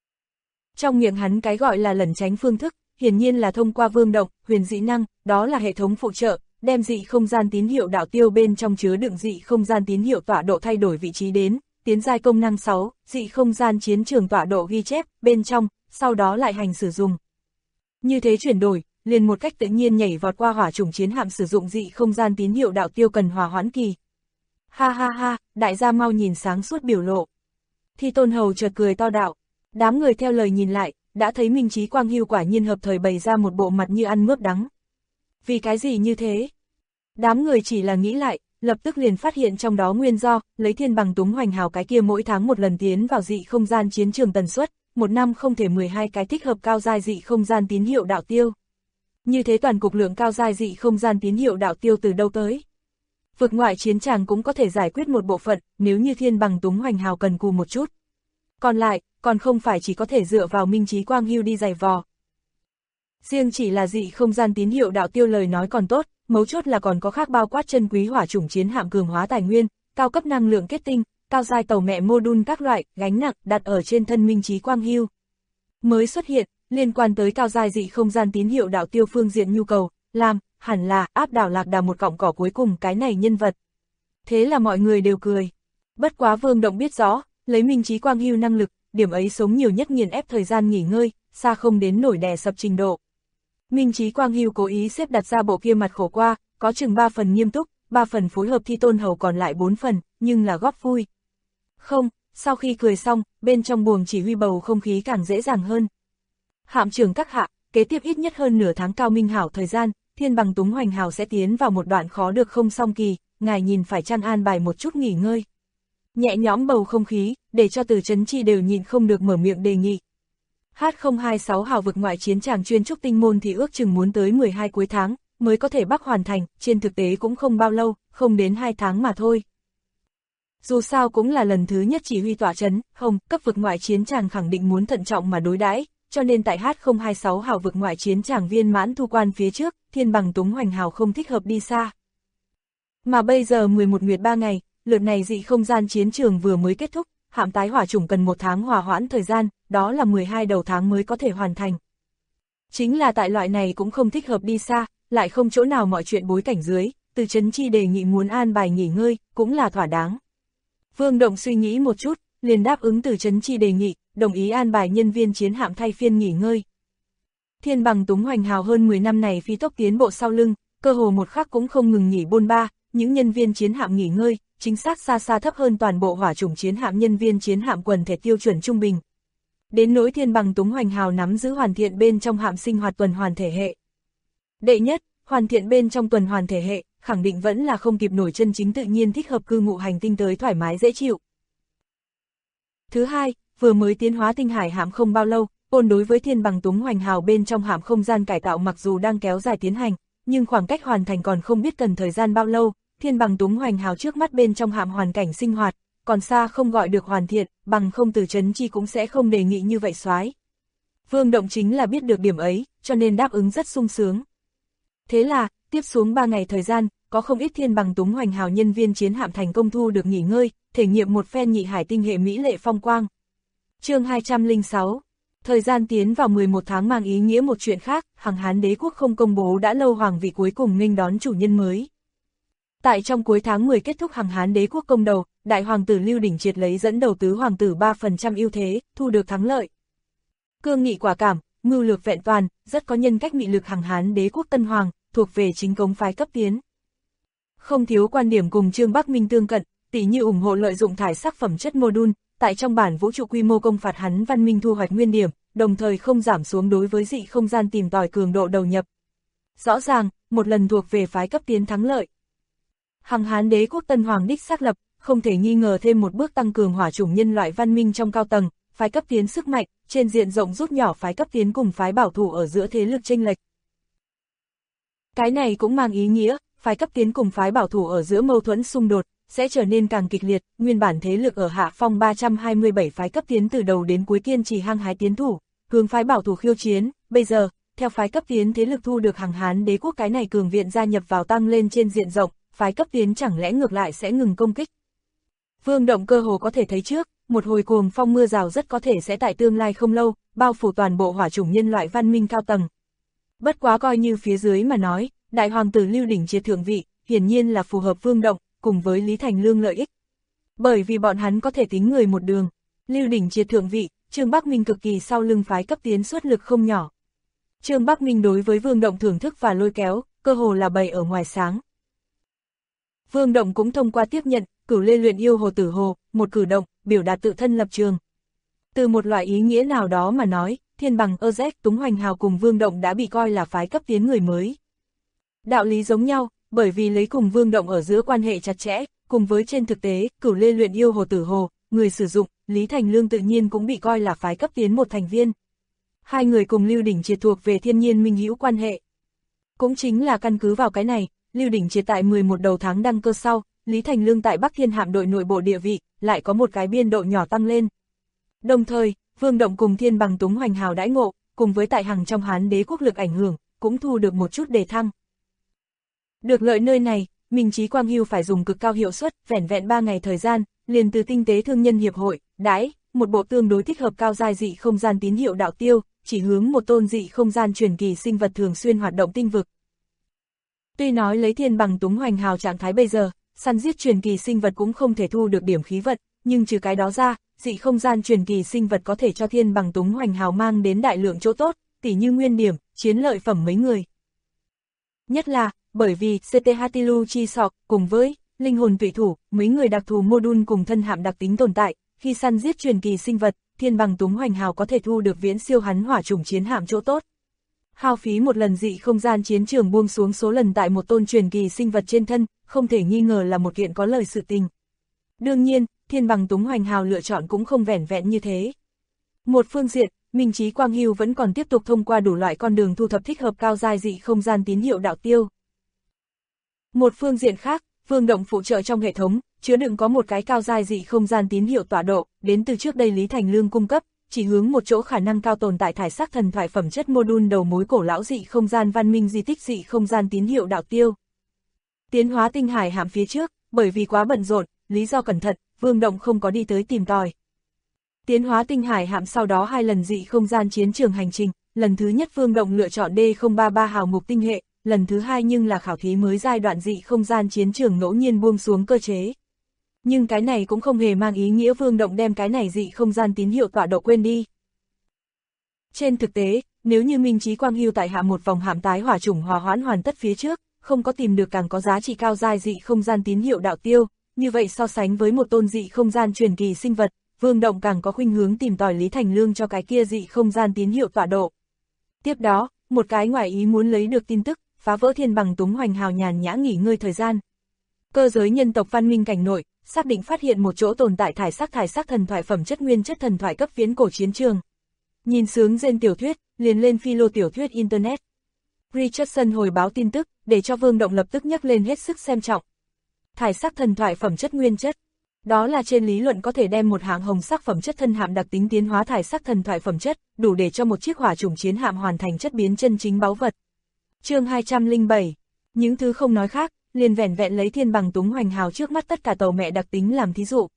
Trong miệng hắn cái gọi là lẩn tránh phương thức, hiển nhiên là thông qua vương động, huyền dị năng, đó là hệ thống phụ trợ, đem dị không gian tín hiệu đạo tiêu bên trong chứa đựng dị không gian tín hiệu tọa độ thay đổi vị trí đến, tiến giai công năng 6, dị không gian chiến trường tọa độ ghi chép, bên trong, sau đó lại hành sử dụng. Như thế chuyển đổi, liền một cách tự nhiên nhảy vọt qua hỏa chủng chiến hạm sử dụng dị không gian tín hiệu đạo tiêu cần hòa hoãn kỳ. Ha ha ha, đại gia mau nhìn sáng suốt biểu lộ. Thi Tôn Hầu chợt cười to đạo, đám người theo lời nhìn lại, đã thấy Minh Chí Quang Hưu quả nhiên hợp thời bày ra một bộ mặt như ăn mướp đắng. Vì cái gì như thế? Đám người chỉ là nghĩ lại, lập tức liền phát hiện trong đó nguyên do, lấy thiên bằng túng hoành hào cái kia mỗi tháng một lần tiến vào dị không gian chiến trường tần suất, một năm không thể 12 cái thích hợp cao giai dị không gian tín hiệu đạo tiêu. Như thế toàn cục lượng cao giai dị không gian tín hiệu đạo tiêu từ đâu tới? Vực ngoại chiến tràng cũng có thể giải quyết một bộ phận, nếu như thiên bằng túng hoành hào cần cù một chút. Còn lại, còn không phải chỉ có thể dựa vào Minh Chí Quang Hưu đi giày vò. Riêng chỉ là dị không gian tín hiệu đạo tiêu lời nói còn tốt, mấu chốt là còn có khác bao quát chân quý hỏa chủng chiến hạm cường hóa tài nguyên, cao cấp năng lượng kết tinh, cao giai tàu mẹ mô đun các loại, gánh nặng đặt ở trên thân Minh Chí Quang Hưu. Mới xuất hiện, liên quan tới cao giai dị không gian tín hiệu đạo tiêu phương diện nhu cầu, làm, hẳn là áp đảo lạc đà một cọng cỏ cuối cùng cái này nhân vật. Thế là mọi người đều cười. Bất quá Vương Động biết rõ, lấy Minh Chí Quang Hưu năng lực, điểm ấy sống nhiều nhất nghiền ép thời gian nghỉ ngơi, xa không đến nổi đè sập trình độ. Minh Chí Quang Hưu cố ý xếp đặt ra bộ kia mặt khổ qua, có chừng 3 phần nghiêm túc, 3 phần phối hợp Thi Tôn Hầu còn lại 4 phần, nhưng là góp vui. Không, sau khi cười xong, bên trong buồng chỉ huy bầu không khí càng dễ dàng hơn. Hạm trưởng các hạ, kế tiếp ít nhất hơn nửa tháng cao minh hảo thời gian, thiên bằng túng hoành hào sẽ tiến vào một đoạn khó được không song kỳ, ngài nhìn phải chăng an bài một chút nghỉ ngơi. Nhẹ nhõm bầu không khí, để cho Từ Chấn Chi đều nhịn không được mở miệng đề nghị. H026 hào vực ngoại chiến tràng chuyên trúc tinh môn thì ước chừng muốn tới 12 cuối tháng, mới có thể bắc hoàn thành, trên thực tế cũng không bao lâu, không đến 2 tháng mà thôi. Dù sao cũng là lần thứ nhất chỉ huy tọa trấn, cấp vực ngoại chiến tràng khẳng định muốn thận trọng mà đối đãi, cho nên tại H026 hào vực ngoại chiến tràng viên mãn thu quan phía trước, thiên bằng túng hoành hào không thích hợp đi xa. Mà bây giờ 11 nguyệt 3 ngày, lượt này dị không gian chiến trường vừa mới kết thúc, hạm tái hỏa chủng cần 1 tháng hòa hoãn thời gian, đó là 12 đầu tháng mới có thể hoàn thành. Chính là tại loại này cũng không thích hợp đi xa, lại không chỗ nào mọi chuyện bối cảnh dưới, Từ Chấn Chi đề nghị muốn an bài nghỉ ngơi, cũng là thỏa đáng. Vương Động suy nghĩ một chút, liền đáp ứng Từ Chấn Chi đề nghị, đồng ý an bài nhân viên chiến hạm thay phiên nghỉ ngơi. Thiên bằng túng hoành hào hơn 10 năm này phi tốc tiến bộ sau lưng, cơ hồ một khắc cũng không ngừng nghỉ bôn ba, những nhân viên chiến hạm nghỉ ngơi, chính xác xa xa thấp hơn toàn bộ hỏa chủng chiến hạm nhân viên chiến hạm quần thể tiêu chuẩn trung bình. Đến nỗi thiên bằng túng hoành hào nắm giữ hoàn thiện bên trong hạm sinh hoạt tuần hoàn thể hệ. Đệ nhất, hoàn thiện bên trong tuần hoàn thể hệ, khẳng định vẫn là không kịp nổi chân chính tự nhiên thích hợp cư ngụ hành tinh tới thoải mái dễ chịu. Thứ hai, vừa mới tiến hóa tinh hải hạm không bao lâu, ôn đối với thiên bằng túng hoành hào bên trong hạm không gian cải tạo mặc dù đang kéo dài tiến hành, nhưng khoảng cách hoàn thành còn không biết cần thời gian bao lâu, thiên bằng túng hoành hào trước mắt bên trong hạm hoàn cảnh sinh hoạt, còn xa không gọi được hoàn thiện, bằng không Từ Chấn Chi cũng sẽ không đề nghị như vậy soái. Vương Động chính là biết được điểm ấy, cho nên đáp ứng rất sung sướng. Thế là, tiếp xuống 3 ngày thời gian, có không ít thiên bằng túng hoành hào nhân viên chiến hạm thành công thu được nghỉ ngơi, thể nghiệm một phen nhị hải tinh hệ mỹ lệ phong quang. Chương 206. Thời gian tiến vào 11 tháng mang ý nghĩa một chuyện khác, Hằng Hán Đế quốc không công bố đã lâu hoàng vị cuối cùng nghênh đón chủ nhân mới. Tại trong cuối tháng 10 kết thúc Hằng Hán Đế quốc công đầu, đại hoàng tử Lưu Đỉnh Triệt lấy dẫn đầu tứ hoàng tử 3% ưu thế, thu được thắng lợi. Cương nghị quả cảm, mưu lược vẹn toàn, rất có nhân cách mị lực Hằng Hán Đế quốc tân hoàng, thuộc về chính cống phái cấp tiến. Không thiếu quan điểm cùng Trương Bắc Minh tương cận, tỉ như ủng hộ lợi dụng thải sắc phẩm chất mô đun, tại trong bản vũ trụ quy mô công phạt hắn văn minh thu hoạch nguyên điểm, đồng thời không giảm xuống đối với dị không gian tìm tòi cường độ đầu nhập. Rõ ràng, một lần thuộc về phái cấp tiến thắng lợi. Hằng Hán Đế quốc tân hoàng đích xác lập, không thể nghi ngờ thêm một bước tăng cường hỏa chủng nhân loại văn minh trong cao tầng, phái cấp tiến sức mạnh, trên diện rộng rút nhỏ phái cấp tiến cùng phái bảo thủ ở giữa thế lực chênh lệch. Cái này cũng mang ý nghĩa, phái cấp tiến cùng phái bảo thủ ở giữa mâu thuẫn xung đột, sẽ trở nên càng kịch liệt, nguyên bản thế lực ở hạ phong 327 phái cấp tiến từ đầu đến cuối kiên trì hăng hái tiến thủ, hướng phái bảo thủ khiêu chiến, bây giờ, theo phái cấp tiến thế lực thu được Hằng Hán đế quốc cái này cường viện gia nhập vào tăng lên trên diện rộng, phái cấp tiến chẳng lẽ ngược lại sẽ ngừng công kích. Vương Động cơ hồ có thể thấy trước, một hồi cuồng phong mưa rào rất có thể sẽ tại tương lai không lâu, bao phủ toàn bộ hỏa chủng nhân loại văn minh cao tầng. Bất quá coi như phía dưới mà nói, đại hoàng tử Lưu Đỉnh Triệt thượng vị, hiển nhiên là phù hợp Vương Động, cùng với Lý Thành Lương lợi ích. Bởi vì bọn hắn có thể tính người một đường, Lưu Đỉnh Triệt thượng vị, Trương Bắc Minh cực kỳ sau lưng phái cấp tiến xuất lực không nhỏ. Trương Bắc Minh đối với Vương Động thưởng thức và lôi kéo, cơ hồ là bày ở ngoài sáng. Vương Động cũng thông qua tiếp nhận, cửu lê luyện yêu hồ tử hồ, một cử động, biểu đạt tự thân lập trường. Từ một loại ý nghĩa nào đó mà nói, Thiên Bằng Ozek Túng Hoành Hào cùng Vương Động đã bị coi là phái cấp tiến người mới. Đạo lý giống nhau, bởi vì lấy cùng Vương Động ở giữa quan hệ chặt chẽ, cùng với trên thực tế, cửu lê luyện yêu hồ tử hồ, người sử dụng, Lý Thành Lương tự nhiên cũng bị coi là phái cấp tiến một thành viên. Hai người cùng Lưu Đỉnh Triệt thuộc về thiên nhiên minh hữu quan hệ. Cũng chính là căn cứ vào cái này, Lưu Đỉnh Triệt tại 11 đầu tháng đăng cơ sau, Lý Thành Lương tại Bắc Thiên hạm đội nội bộ địa vị, lại có một cái biên độ nhỏ tăng lên. Đồng thời, Vương Động cùng Thiên Bằng Túng Hoành Hào đãi ngộ, cùng với tại Hằng trong Hán đế quốc lực ảnh hưởng, cũng thu được một chút đề thăng. Được lợi nơi này, Minh Chí Quang Hưu phải dùng cực cao hiệu suất, vẻn vẹn 3 ngày thời gian, liền từ Tinh tế Thương nhân Hiệp hội, đãi, một bộ tương đối thích hợp cao giai dị không gian tín hiệu đạo tiêu, chỉ hướng một tôn dị không gian truyền kỳ sinh vật thường xuyên hoạt động tinh vực. Tuy nói lấy Thiên Bằng Túng Hoành Hào trạng thái bây giờ, săn giết truyền kỳ sinh vật cũng không thể thu được điểm khí vật, nhưng trừ cái đó ra, dị không gian truyền kỳ sinh vật có thể cho Thiên Bằng Túng Hoành Hào mang đến đại lượng chỗ tốt, tỉ như nguyên điểm, chiến lợi phẩm mấy người. Nhất là, bởi vì CT Hatilu Chi Sọc cùng với linh hồn tụy thủ, mấy người đặc thù module cùng thân hạm đặc tính tồn tại, khi săn giết truyền kỳ sinh vật, Thiên Bằng Túng Hoành Hào có thể thu được viễn siêu hắn hỏa chủng chiến hạm chỗ tốt. Hao phí một lần dị không gian chiến trường buông xuống số lần tại một tôn truyền kỳ sinh vật trên thân, không thể nghi ngờ là một kiện có lời sự tình. Đương nhiên, Thiên Bằng Túng Hoành Hào lựa chọn cũng không vẻn vẹn như thế. Một phương diện, Minh Chí Quang Hưu vẫn còn tiếp tục thông qua đủ loại con đường thu thập thích hợp cao giai dị không gian tín hiệu đạo tiêu. Một phương diện khác, Vương Động phụ trợ trong hệ thống, chứa đựng có một cái cao giai dị không gian tín hiệu tọa độ, đến từ trước đây Lý Thành Lương cung cấp, chỉ hướng một chỗ khả năng cao tồn tại thải sắc thần thoại phẩm chất module đầu mối cổ lão dị không gian văn minh di tích dị không gian tín hiệu đạo tiêu. Tiến hóa tinh hải hạm phía trước, bởi vì quá bận rộn, lý do cẩn thận, Vương Động không có đi tới tìm tòi. Tiến hóa tinh hải hạm sau đó 2 lần dị không gian chiến trường hành trình, lần thứ nhất Vương Động lựa chọn D033 hào mục tinh hệ, lần thứ hai nhưng là khảo thí mới giai đoạn dị không gian chiến trường ngẫu nhiên buông xuống cơ chế. Nhưng cái này cũng không hề mang ý nghĩa Vương Động đem cái này dị không gian tín hiệu tọa độ quên đi. Trên thực tế, nếu như Minh Chí Quang Hưu tại hạ một vòng hạm tái hỏa chủng hòa hoãn hoàn tất phía trước, không có tìm được càng có giá trị cao giai dị không gian tín hiệu đạo tiêu, như vậy so sánh với một tôn dị không gian truyền kỳ sinh vật, Vương Động càng có khuynh hướng tìm tòi Lý Thành Lương cho cái kia dị không gian tín hiệu tọa độ. Tiếp đó, một cái ngoài ý muốn lấy được tin tức, phá vỡ Thiên Bằng Túng Hoành Hào nhàn nhã nghỉ ngơi thời gian. Cơ giới nhân tộc văn minh cảnh nội, xác định phát hiện một chỗ tồn tại thải sắc thần thoại phẩm chất nguyên chất thần thoại cấp viễn cổ chiến trường. Nhìn sướng trên tiểu thuyết, liền lên philo tiểu thuyết Internet. Richardson hồi báo tin tức, để cho Vương Động lập tức nhắc lên hết sức xem trọng. Thải sắc thần thoại phẩm chất nguyên chất. Đó là trên lý luận có thể đem một hạng hồng sắc phẩm chất thân hạm đặc tính tiến hóa thải sắc thần thoại phẩm chất, đủ để cho một chiếc hỏa chủng chiến hạm hoàn thành chất biến chân chính báu vật. Chương 207. Những thứ không nói khác, liền vẻn vẹn lấy Thiên Bằng Túng Hoành Hào trước mắt tất cả tàu mẹ đặc tính làm thí dụ.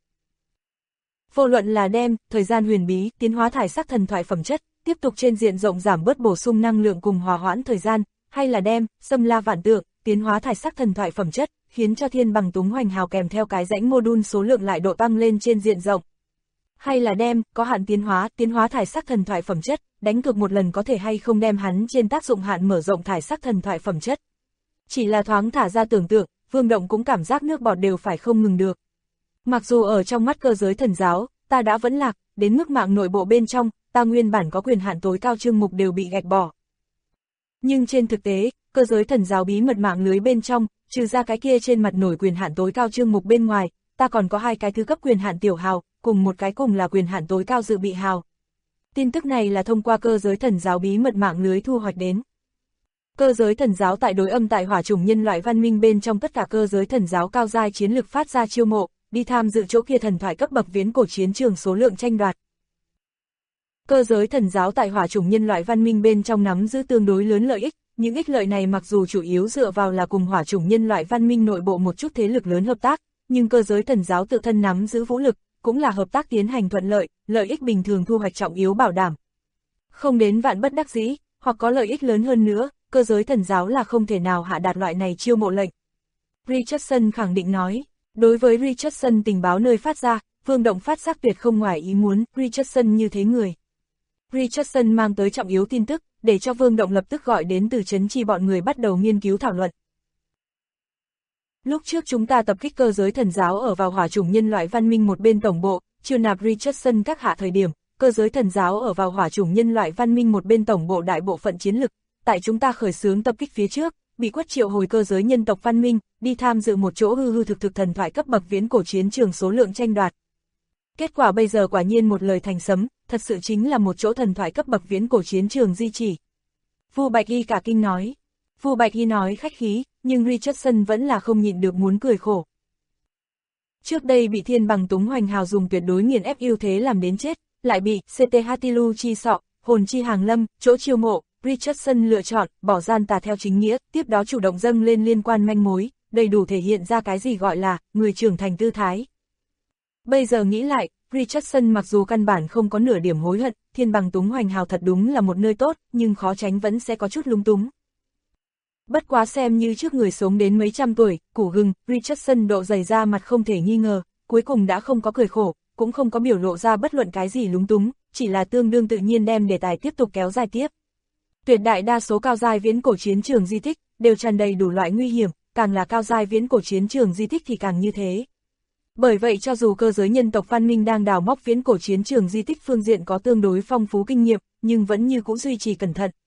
Vô luận là đem thời gian huyền bí tiến hóa thải sắc thần thoại phẩm chất, tiếp tục trên diện rộng giảm bớt bổ sung năng lượng cùng hòa hoãn thời gian, hay là đem xâm la vạn tượng tiến hóa thải sắc thần thoại phẩm chất, khiến cho Thiên Bằng Túng Hoành Hào kèm theo cái rãnh module số lượng lại độ tăng lên trên diện rộng. Hay là đem có hạn tiến hóa thải sắc thần thoại phẩm chất, đánh cược một lần có thể hay không đem hắn trên tác dụng hạn mở rộng thải sắc thần thoại phẩm chất. Chỉ là thoáng thả ra tưởng tượng, Vương Động cũng cảm giác nước bọt đều phải không ngừng được. Mặc dù ở trong mắt cơ giới thần giáo, ta đã vẫn lạc, đến mức mạng nội bộ bên trong, ta nguyên bản có quyền hạn tối cao chương mục đều bị gạch bỏ. Nhưng trên thực tế, cơ giới thần giáo bí mật mạng lưới bên trong, trừ ra cái kia trên mặt nổi quyền hạn tối cao chương mục bên ngoài, ta còn có 2 cái thứ cấp quyền hạn tiểu hào, cùng một cái cùng là quyền hạn tối cao dự bị hào. Tin tức này là thông qua cơ giới thần giáo bí mật mạng lưới thu hoạch đến. Cơ giới thần giáo tại đối âm tại hỏa chủng nhân loại văn minh bên trong tất cả cơ giới thần giáo cao giai chiến lực phát ra chiêu mộ, đi tham dự chỗ kia thần thoại cấp bậc viễn cổ chiến trường số lượng tranh đoạt. Cơ giới thần giáo tại hỏa chủng nhân loại văn minh bên trong nắm giữ tương đối lớn lợi ích, những ích lợi này mặc dù chủ yếu dựa vào là cùng hỏa chủng nhân loại văn minh nội bộ một chút thế lực lớn hợp tác, nhưng cơ giới thần giáo tự thân nắm giữ vũ lực, cũng là hợp tác tiến hành thuận lợi, lợi ích bình thường thu hoạch trọng yếu bảo đảm. Không đến vạn bất đắc dĩ, hoặc có lợi ích lớn hơn nữa, cơ giới thần giáo là không thể nào hạ đạt loại này chiêu mộ lệnh. Richardson khẳng định nói, đối với Richardson tình báo nơi phát ra, Vương Động phát giác tuyệt không ngoài ý muốn, Richardson như thế người. Richardson mang tới trọng yếu tin tức, để cho Vương Động lập tức gọi đến từ trấn chi bọn người bắt đầu nghiên cứu thảo luận. Lúc trước chúng ta tập kích cơ giới thần giáo ở vào hỏa chủng nhân loại văn minh một bên tổng bộ, chiêu nạp Richardson các hạ thời điểm, cơ giới thần giáo ở vào hỏa chủng nhân loại văn minh một bên tổng bộ đại bộ phận chiến lực, tại chúng ta khởi xướng tập kích phía trước, bị quất triệu hồi cơ giới nhân tộc văn minh, đi tham dự một chỗ hư hư thực thực thần thoại cấp bậc viễn cổ chiến trường số lượng tranh đoạt. Kết quả bây giờ quả nhiên một lời thành sấm, thật sự chính là một chỗ thần thoại cấp bậc viễn cổ chiến trường di chỉ. Vu Bạch Y cả kinh nói. Vu Bạch Y nói khách khí, nhưng Richardson vẫn là không nhịn được muốn cười khổ. Trước đây bị Thiên Bằng Túng Hoành Hào dùng tuyệt đối nghiền ép ưu thế làm đến chết, lại bị CT Hatilu chi sọ, hồn chi hàng lâm, chỗ chiêu mộ, Richardson lựa chọn, bỏ gian tà theo chính nghĩa, tiếp đó chủ động dâng lên liên quan manh mối, đầy đủ thể hiện ra cái gì gọi là, người trưởng thành tư thái. Bây giờ nghĩ lại, Richardson mặc dù căn bản không có nửa điểm hối hận, Thiên Bằng Túng Hoành Hào thật đúng là một nơi tốt, nhưng khó tránh vẫn sẽ có chút lung túng. Bất quá xem như trước người sống đến mấy trăm tuổi, củ gừng, Richardson độ dày da mặt không thể nghi ngờ, cuối cùng đã không có cười khổ, cũng không có biểu lộ ra bất luận cái gì lúng túng, chỉ là tương đương tự nhiên đem đề tài tiếp tục kéo dài tiếp. Tuyệt đại đa số cao giai viễn cổ chiến trường di tích, đều tràn đầy đủ loại nguy hiểm, càng là cao giai viễn cổ chiến trường di tích thì càng như thế. Bởi vậy cho dù cơ giới nhân tộc văn minh đang đào móc viễn cổ chiến trường di tích phương diện có tương đối phong phú kinh nghiệm, nhưng vẫn như cũ duy trì cẩn thận.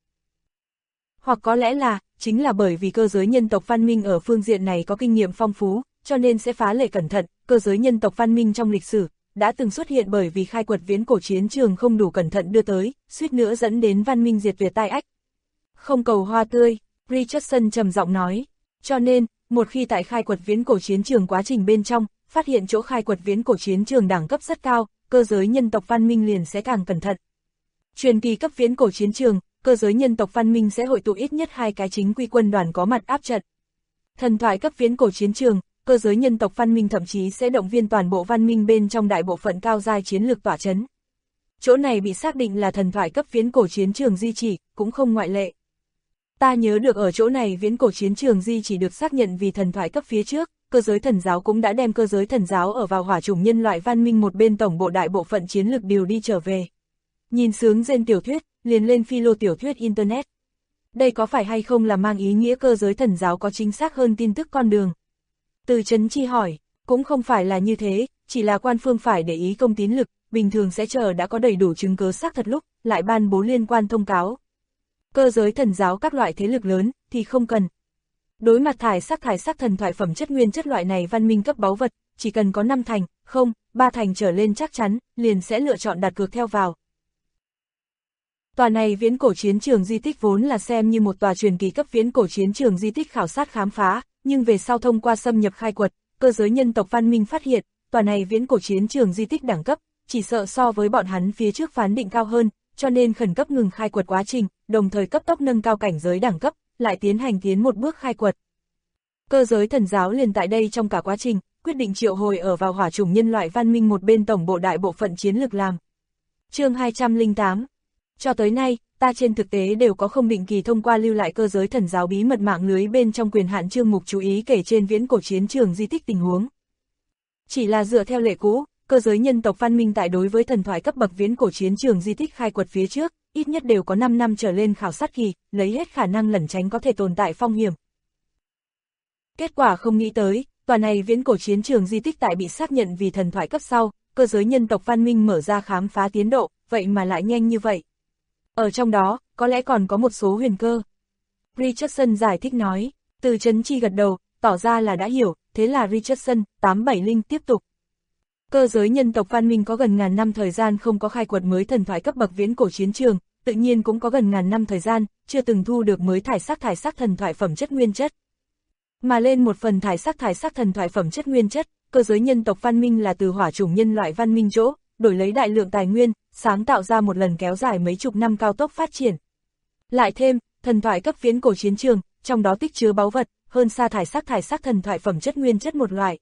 Hoặc có lẽ là, chính là bởi vì cơ giới nhân tộc văn minh ở phương diện này có kinh nghiệm phong phú, cho nên sẽ phá lệ cẩn thận, cơ giới nhân tộc văn minh trong lịch sử, đã từng xuất hiện bởi vì khai quật viễn cổ chiến trường không đủ cẩn thận đưa tới, suýt nữa dẫn đến văn minh diệt tuyệt tai ách. Không cầu hoa tươi, Richardson trầm giọng nói, cho nên, một khi tại khai quật viễn cổ chiến trường quá trình bên trong, phát hiện chỗ khai quật viễn cổ chiến trường đẳng cấp rất cao, cơ giới nhân tộc văn minh liền sẽ càng cẩn thận. Truyền kỳ cấp viễn cổ chiến trường, cơ giới nhân tộc văn minh sẽ hội tụ ít nhất 2 cái chính quy quân đoàn có mặt áp trận. Thần thoại cấp viễn cổ chiến trường, cơ giới nhân tộc văn minh thậm chí sẽ động viên toàn bộ văn minh bên trong đại bộ phận cao giai chiến lược tỏa chấn. Chỗ này bị xác định là thần thoại cấp viễn cổ chiến trường di chỉ, cũng không ngoại lệ. Ta nhớ được ở chỗ này viễn cổ chiến trường di chỉ được xác nhận vì thần thoại cấp phía trước, cơ giới thần giáo cũng đã đem cơ giới thần giáo ở vào hỏa chủng nhân loại văn minh một bên tổng bộ đại bộ phận chiến lược điều đi trở về. Nhìn sướng trên tiểu thuyết, liền lên philo tiểu thuyết Internet. Đây có phải hay không là mang ý nghĩa cơ giới thần giáo có chính xác hơn tin tức con đường? Từ Trấn Chi hỏi, cũng không phải là như thế, chỉ là quan phương phải để ý công tín lực, bình thường sẽ chờ đã có đầy đủ chứng cứ xác thật lúc, lại ban bố liên quan thông cáo. Cơ giới thần giáo các loại thế lực lớn, thì không cần. Đối mặt thải sắc thần thoại phẩm chất nguyên chất loại này văn minh cấp báu vật, chỉ cần có 5 thành, 3 thành trở lên chắc chắn, liền sẽ lựa chọn đặt cược theo vào. Tòa này viễn cổ chiến trường di tích vốn là xem như một tòa truyền kỳ cấp viễn cổ chiến trường di tích khảo sát khám phá, nhưng về sau thông qua xâm nhập khai quật, cơ giới nhân tộc văn minh phát hiện, tòa này viễn cổ chiến trường di tích đẳng cấp, chỉ sợ so với bọn hắn phía trước phán định cao hơn, cho nên khẩn cấp ngừng khai quật quá trình, đồng thời cấp tốc nâng cao cảnh giới đẳng cấp, lại tiến một bước khai quật. Cơ giới thần giáo liền tại đây trong cả quá trình, quyết định triệu hồi ở vào hỏa chủng nhân loại văn minh một bên tổng bộ đại bộ phận chiến lược làm. Chương 208. Cho tới nay, ta trên thực tế đều có không định kỳ thông qua lưu lại cơ giới thần giáo bí mật mạng lưới bên trong quyền hạn chương mục chú ý kể trên viễn cổ chiến trường di tích tình huống. Chỉ là dựa theo lệ cũ, cơ giới nhân tộc văn minh tại đối với thần thoại cấp bậc viễn cổ chiến trường di tích khai quật phía trước, ít nhất đều có 5 năm trở lên khảo sát kỳ, lấy hết khả năng lẩn tránh có thể tồn tại phong hiểm. Kết quả không nghĩ tới, tòa này viễn cổ chiến trường di tích tại bị xác nhận vì thần thoại cấp sau, cơ giới nhân tộc văn minh mở ra khám phá tiến độ, vậy mà lại nhanh như vậy. Ở trong đó, có lẽ còn có một số huyền cơ. Richardson giải thích nói, Từ Trấn Chi gật đầu, tỏ ra là đã hiểu, thế là Richardson, 870 tiếp tục. Cơ giới nhân tộc văn minh có gần ngàn năm thời gian không có khai quật mới thần thoại cấp bậc viễn cổ chiến trường, tự nhiên cũng có gần ngàn năm thời gian, chưa từng thu được mới thải sắc thần thoại phẩm chất nguyên chất. Mà lên một phần thải sắc thần thoại phẩm chất nguyên chất, cơ giới nhân tộc văn minh là từ hỏa chủng nhân loại văn minh chỗ, đổi lấy đại lượng tài nguyên, sáng tạo ra một lần kéo dài mấy chục năm cao tốc phát triển. Lại thêm, thần thoại cấp viễn cổ chiến trường, trong đó tích chứa báu vật, hơn xa thải sắc thần thoại phẩm chất nguyên chất một loại.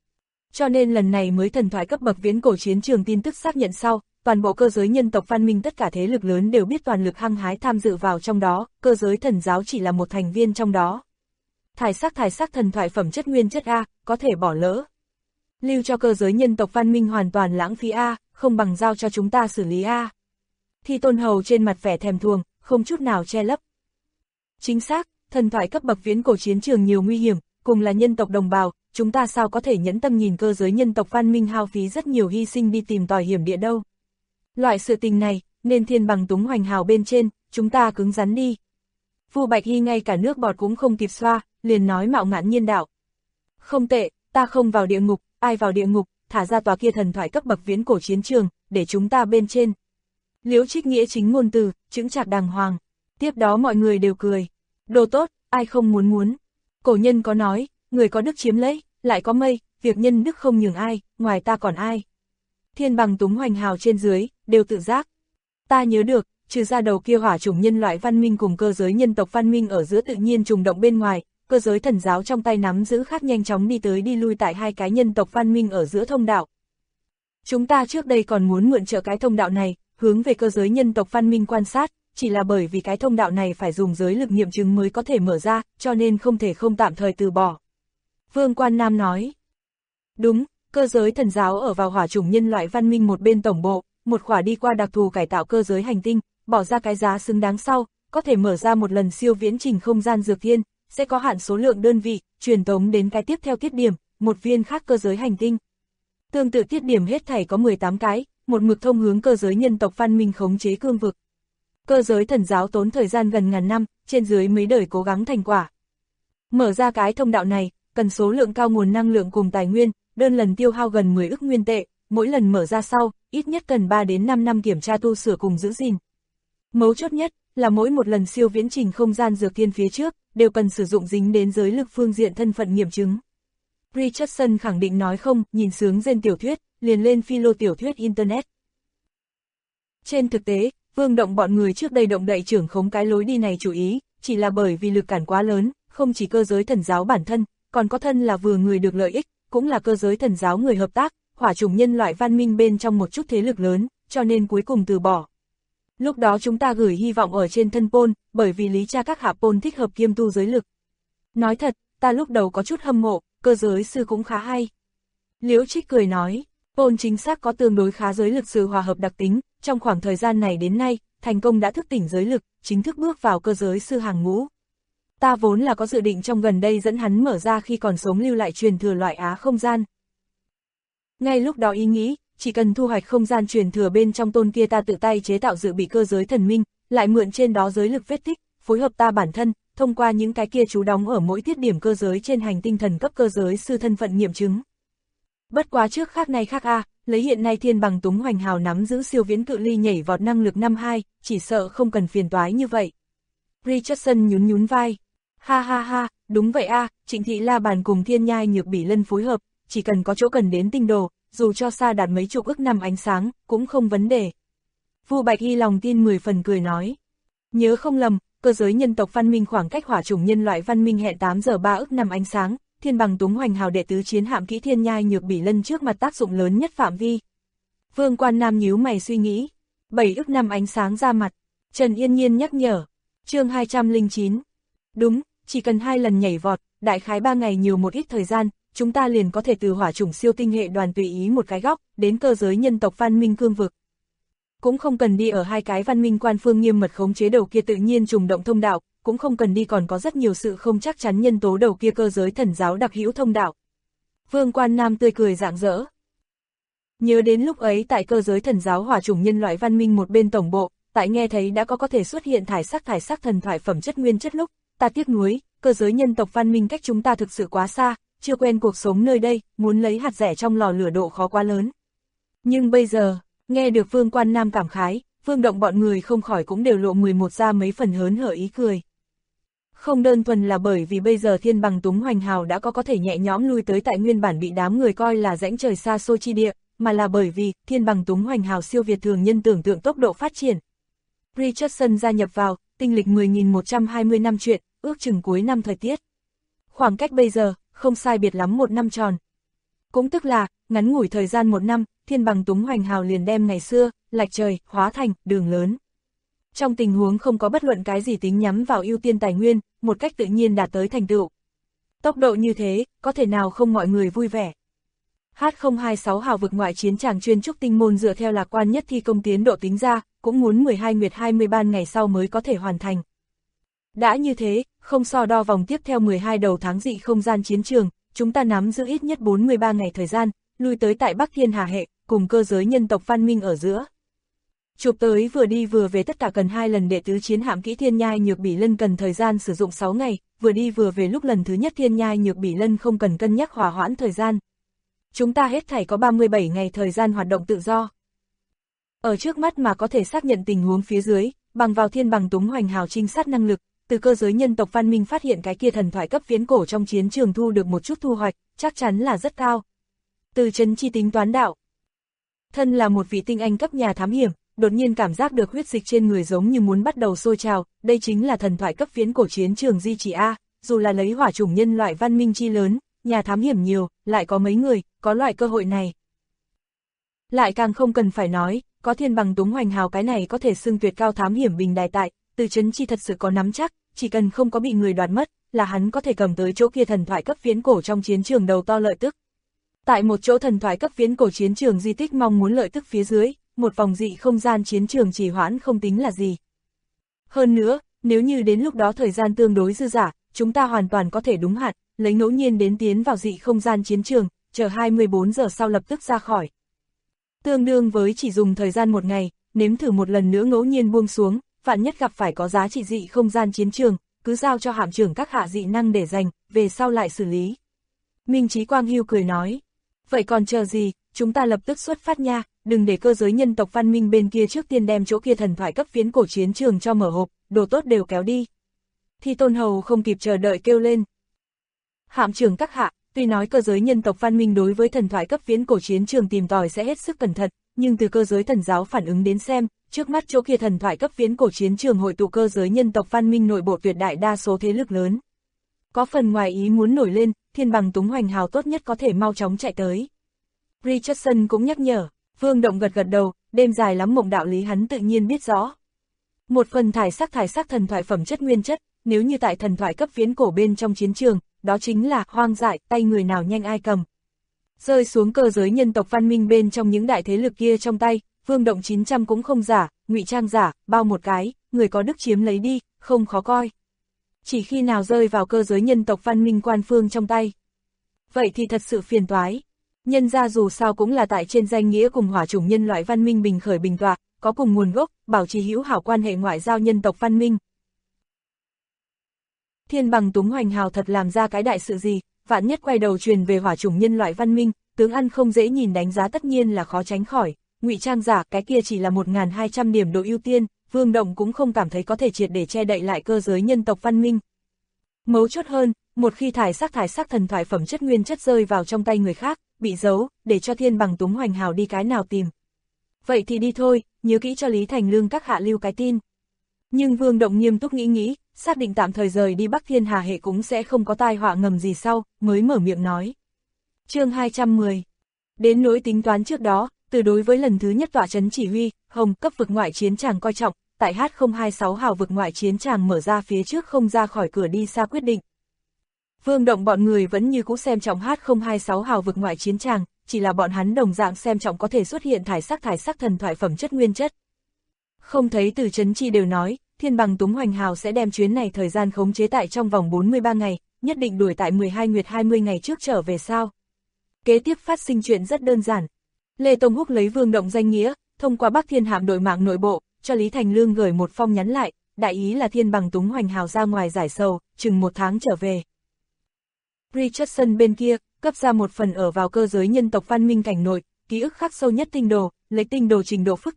Cho nên lần này mới thần thoại cấp bậc viễn cổ chiến trường tin tức xác nhận sau, toàn bộ cơ giới nhân tộc văn minh tất cả thế lực lớn đều biết toàn lực hăng hái tham dự vào trong đó, cơ giới thần giáo chỉ là một thành viên trong đó. Thải sắc thần thoại phẩm chất nguyên chất A, có thể bỏ lỡ. Lưu cho cơ giới nhân tộc văn minh hoàn toàn lãng phí A, không bằng giao cho chúng ta xử lý A. Thi Tôn Hầu trên mặt vẻ thèm thuồng, không chút nào che lấp. Chính xác, thần thoại cấp bậc viễn cổ chiến trường nhiều nguy hiểm, cùng là nhân tộc đồng bào, chúng ta sao có thể nhẫn tâm nhìn cơ giới nhân tộc văn minh hao phí rất nhiều hy sinh đi tìm tòi hiểm địa đâu. Loại sự tình này, nên thiên bằng túng hoành hào bên trên, chúng ta cứng rắn đi. Vu Bạch Hy ngay cả nước bọt cũng không kịp xoa, liền nói mạo ngạn nhiên đạo. Không tệ, ta không vào địa ngục, ai vào địa ngục, thả ra tòa kia thần thoại cấp bậc viễn cổ chiến trường, để chúng ta bên trên. Liễu Trích nghĩa chính ngôn từ, chững chạc đàng hoàng. Tiếp đó mọi người đều cười. Đồ tốt, ai không muốn. Cổ nhân có nói, người có đức chiếm lấy, lại có mây, việc nhân đức không nhường ai, ngoài ta còn ai. Thiên bằng túng hoành hào trên dưới, đều tự giác. Ta nhớ được, trừ ra đầu kia hỏa chủng nhân loại văn minh cùng cơ giới nhân tộc văn minh ở giữa tự nhiên trùng động bên ngoài, cơ giới thần giáo trong tay nắm giữ khác nhanh chóng đi tới đi lui tại hai cái nhân tộc văn minh ở giữa thông đạo. Chúng ta trước đây còn muốn mượn trợ cái thông đạo này, hướng về cơ giới nhân tộc văn minh quan sát, chỉ là bởi vì cái thông đạo này phải dùng giới lực nghiệm chứng mới có thể mở ra, cho nên không thể không tạm thời từ bỏ. Vương Quan Nam nói. Đúng, cơ giới thần giáo ở vào hỏa chủng nhân loại văn minh một bên tổng bộ, một khỏa đi qua đặc thù cải tạo cơ giới hành tinh, bỏ ra cái giá xứng đáng sau, có thể mở ra một lần siêu viễn trình không gian dược thiên, sẽ có hạn số lượng đơn vị, truyền tống đến cái tiếp theo tiết điểm, một viên khác cơ giới hành tinh. Tương tự tiết điểm hết thảy có 18 cái, một mực thông hướng cơ giới nhân tộc văn minh khống chế cương vực. Cơ giới thần giáo tốn thời gian gần ngàn năm, trên dưới mấy đời cố gắng thành quả. Mở ra cái thông đạo này, cần số lượng cao nguồn năng lượng cùng tài nguyên, đơn lần tiêu hao gần 10 ức nguyên tệ, mỗi lần mở ra sau, ít nhất cần 3 đến 5 năm kiểm tra tu sửa cùng giữ gìn. Mấu chốt nhất là mỗi một lần siêu viễn trình không gian dược thiên phía trước, đều cần sử dụng dính đến giới lực phương diện thân phận nghiệm chứng. Richardson khẳng định nói không, nhìn sướng trên tiểu thuyết, liền lên philo tiểu thuyết Internet. Trên thực tế, Vương Động bọn người trước đây động đậy trưởng khống cái lối đi này chủ ý, chỉ là bởi vì lực cản quá lớn, không chỉ cơ giới thần giáo bản thân, còn có thân là vừa người được lợi ích, cũng là cơ giới thần giáo người hợp tác, hỏa chủng nhân loại văn minh bên trong một chút thế lực lớn, cho nên cuối cùng từ bỏ. Lúc đó chúng ta gửi hy vọng ở trên thân Pôn, bởi vì lý cha các hạ Pôn thích hợp kiêm tu giới lực. Nói thật, ta lúc đầu có chút hâm mộ, cơ giới sư cũng khá hay. Liễu Trích cười nói, Pôn chính xác có tương đối khá giới lực sự hòa hợp đặc tính, trong khoảng thời gian này đến nay, thành công đã thức tỉnh giới lực, chính thức bước vào cơ giới sư hàng ngũ. Ta vốn là có dự định trong gần đây dẫn hắn mở ra khi còn sống lưu lại truyền thừa loại Á không gian. Ngay lúc đó ý nghĩ, chỉ cần thu hoạch không gian truyền thừa bên trong tôn kia ta tự tay chế tạo dự bị cơ giới thần minh, lại mượn trên đó giới lực vết tích, phối hợp ta bản thân, thông qua những cái kia chú đóng ở mỗi tiết điểm cơ giới trên hành tinh thần cấp cơ giới sư thân phận nghiệm chứng. Bất quá trước khác nay khác a, lấy hiện nay thiên bằng túng hoành hào nắm giữ siêu viễn cự ly nhảy vọt năng lực 52, chỉ sợ không cần phiền toái như vậy. Richardson nhún vai. Ha ha ha, đúng vậy a, Trịnh Thị La Bàn cùng Thiên Nhai Nhược Bỉ Lân phối hợp, chỉ cần có chỗ cần đến tinh đồ, dù cho xa đạt mấy chục ức năm ánh sáng, cũng không vấn đề. Vu Bạch Hy lòng tin 10 phần cười nói. Nhớ không lầm, cơ giới nhân tộc văn minh khoảng cách hỏa chủng nhân loại văn minh hẹn 8 giờ 3 ức năm ánh sáng, thiên bằng túng hoành hào đệ tứ chiến hạm kỹ Thiên Nhai Nhược Bỉ Lân trước mặt tác dụng lớn nhất phạm vi. Vương Quan Nam nhíu mày suy nghĩ. 7 ức năm ánh sáng ra mặt. Trần Yên Nhiên nhắc nhở. Chương 209. Đúng, chỉ cần 2 lần nhảy vọt, đại khái 3 ngày nhiều một ít thời gian, chúng ta liền có thể từ hỏa chủng siêu tinh hệ đoàn tùy ý một cái góc, đến cơ giới nhân tộc văn minh cương vực. Cũng không cần đi ở hai cái văn minh quan phương nghiêm mật khống chế đầu kia tự nhiên trùng động thông đạo, cũng không cần đi còn có rất nhiều sự không chắc chắn nhân tố đầu kia cơ giới thần giáo đặc hữu thông đạo. Vương Quan Nam tươi cười rạng rỡ. Nhớ đến lúc ấy tại cơ giới thần giáo hỏa chủng nhân loại văn minh một bên tổng bộ, tại nghe thấy đã có thể xuất hiện thải sắc thần thoại phẩm chất nguyên chất lúc, ta tiếc nuối, cơ giới nhân tộc văn minh cách chúng ta thực sự quá xa, chưa quen cuộc sống nơi đây, muốn lấy hạt rẻ trong lò lửa độ khó quá lớn. Nhưng bây giờ, nghe được Vương Quan Nam cảm khái, Vương Động bọn người không khỏi cũng đều lộ 11 ra mấy phần hớn hở ý cười. Không đơn thuần là bởi vì bây giờ Thiên Bằng Túng Hoành Hào đã có thể nhẹ nhõm lui tới tại nguyên bản bị đám người coi là rãnh trời xa xôi chi địa, mà là bởi vì Thiên Bằng Túng Hoành Hào siêu việt thường nhân tưởng tượng tốc độ phát triển. Richardson gia nhập vào, tinh lịch 10.120 năm chuyện, ước chừng cuối năm thời tiết. Khoảng cách bây giờ, không sai biệt lắm 1 năm tròn. Cũng tức là, ngắn ngủi thời gian 1 năm, Thiên Bằng Túng Hoành Hào liền đem ngày xưa, lạch trời, hóa thành, đường lớn. Trong tình huống không có bất luận cái gì tính nhắm vào ưu tiên tài nguyên, một cách tự nhiên đạt tới thành tựu. Tốc độ như thế, có thể nào không mọi người vui vẻ. H026 hào vực ngoại chiến tràng chuyên trúc tinh môn dựa theo lạc quan nhất thi công tiến độ tính ra, cũng muốn 12 nguyệt 20 ban ngày sau mới có thể hoàn thành. Đã như thế, không so đo vòng tiếp theo 12 đầu tháng dị không gian chiến trường, chúng ta nắm giữ ít nhất 43 ngày thời gian, lui tới tại Bắc Thiên Hà hệ, cùng cơ giới nhân tộc văn minh ở giữa. Chụp tới vừa đi vừa về tất cả cần 2 lần đệ tứ chiến hạm kỹ Thiên Nhai Nhược Bỉ Lân cần thời gian sử dụng 6 ngày, vừa đi vừa về lúc lần thứ nhất Thiên Nhai Nhược Bỉ Lân không cần cân nhắc hòa hoãn thời gian. Chúng ta hết thảy có 37 ngày thời gian hoạt động tự do. Ở trước mắt mà có thể xác nhận tình huống phía dưới, bằng vào Thiên Bằng Túng Hoành Hào trinh sát năng lực, từ cơ giới nhân tộc văn minh phát hiện cái kia thần thoại cấp viễn cổ trong chiến trường thu được một chút thu hoạch, chắc chắn là rất cao. Từ Trấn Chi tính toán đạo. Thân là một vị tinh anh cấp nhà thám hiểm, đột nhiên cảm giác được huyết dịch trên người giống như muốn bắt đầu sôi trào, đây chính là thần thoại cấp viễn cổ chiến trường di chỉ A, dù là lấy hỏa chủng nhân loại văn minh chi lớn, nhà thám hiểm nhiều, lại có mấy người, có loại cơ hội này. Lại càng không cần phải nói, có Thiên Bằng Túng Hoành Hào cái này có thể xưng tuyệt cao thám hiểm bình đài tại, Từ Trấn Chi thật sự có nắm chắc, chỉ cần không có bị người đoạt mất, là hắn có thể cầm tới chỗ kia thần thoại cấp viễn cổ trong chiến trường đầu to lợi tức. Tại một chỗ thần thoại cấp viễn cổ chiến trường di tích mong muốn lợi tức phía dưới, một vòng dị không gian chiến trường trì hoãn không tính là gì. Hơn nữa, nếu như đến lúc đó thời gian tương đối dư dả, chúng ta hoàn toàn có thể đúng hạn, lấy ngẫu nhiên đến tiến vào dị không gian chiến trường, chờ 24 giờ sau lập tức ra khỏi. Tương đương với chỉ dùng thời gian 1 ngày, nếm thử một lần nữa ngẫu nhiên buông xuống, vạn nhất gặp phải có giá trị dị không gian chiến trường, cứ giao cho hạm trưởng các hạ dị năng để dành, về sau lại xử lý. Minh Chí Quang Hưu cười nói, vậy còn chờ gì, chúng ta lập tức xuất phát nha, đừng để cơ giới nhân tộc văn minh bên kia trước tiên đem chỗ kia thần thoại cấp viễn cổ chiến trường cho mở hộp, đồ tốt đều kéo đi. Thì Tôn Hầu không kịp chờ đợi kêu lên. Hạm trưởng các hạ, tuy nói cơ giới nhân tộc văn minh đối với thần thoại cấp viễn cổ chiến trường tìm tòi sẽ hết sức cẩn thận, nhưng từ cơ giới thần giáo phản ứng đến xem, trước mắt chỗ kia thần thoại cấp viễn cổ chiến trường hội tụ cơ giới nhân tộc văn minh nội bộ tuyệt đại đa số thế lực lớn. Có phần ngoài ý muốn nổi lên, Thiên Bằng Túng Hoành Hào tốt nhất có thể mau chóng chạy tới. Richardson cũng nhắc nhở, Vương Động gật gật đầu, đêm dài lắm mộng đạo lý hắn tự nhiên biết rõ. Một phần thải sắc thần thoại phẩm chất nguyên chất, nếu như tại thần thoại cấp viễn cổ bên trong chiến trường, đó chính là hoang dại, tay người nào nhanh ai cầm. Rơi xuống cơ giới nhân tộc văn minh bên trong những đại thế lực kia trong tay, Vương Động 900 cũng không giả, ngụy trang giả, bao một cái, người có đức chiếm lấy đi, không khó coi. Chỉ khi nào rơi vào cơ giới nhân tộc văn minh quan phương trong tay. Vậy thì thật sự phiền toái. Nhân ra dù sao cũng là tại trên danh nghĩa cùng hỏa chủng nhân loại văn minh bình khởi bình tọa, có cùng nguồn gốc, bảo trì hữu hảo quan hệ ngoại giao nhân tộc văn minh. Thiên Bằng Túng Hoành Hào thật làm ra cái đại sự gì, vạn nhất quay đầu truyền về hỏa chủng nhân loại văn minh, tướng ăn không dễ nhìn đánh giá tất nhiên là khó tránh khỏi, ngụy trang giả cái kia chỉ là 1.200 điểm độ ưu tiên, Vương Động cũng không cảm thấy có thể triệt để che đậy lại cơ giới nhân tộc văn minh. Mấu chốt hơn, một khi thải sắc thần thoại phẩm chất nguyên chất rơi vào trong tay người khác, bị giấu, để cho Thiên Bằng Túng Hoành Hào đi cái nào tìm. Vậy thì đi thôi, nhớ kỹ cho Lý Thành Lương các hạ lưu cái tin. Nhưng Vương Động nghiêm túc nghĩ, xác định tạm thời rời đi Bắc Thiên Hà hệ cũng sẽ không có tai họa ngầm gì sau, mới mở miệng nói. Chương 210. Đến nỗi tính toán trước đó, từ đối với lần thứ nhất tọa trấn chỉ huy, Hồng cấp vực ngoại chiến tràng coi trọng, tại H026 hào vực ngoại chiến tràng mở ra phía trước không ra khỏi cửa đi xa quyết định. Vương Động bọn người vẫn như cũ xem trọng H026 hào vực ngoại chiến tràng, chỉ là bọn hắn đồng dạng xem trọng có thể xuất hiện thải sắc thần thoại phẩm chất nguyên chất. Không thấy Từ Trấn Chi đều nói, Thiên Bằng Túng Hoành Hào sẽ đem chuyến này thời gian khống chế tại trong vòng 43 ngày, nhất định đuổi tại 12 nguyệt 20 ngày trước trở về sao. Kế tiếp phát sinh chuyện rất đơn giản. Lê Tông Húc lấy Vương Động danh nghĩa, thông qua Bắc Thiên hạm đội mạng nội bộ, cho Lý Thành Lương gửi một phong nhắn lại, đại ý là Thiên Bằng Túng Hoành Hào ra ngoài giải sầu, chừng 1 tháng trở về. Richardson bên kia, cấp ra một phần ở vào cơ giới nhân tộc văn minh cảnh nội, ký ức khắc sâu nhất tinh đồ, lấy tinh đồ trình độ phức tạp,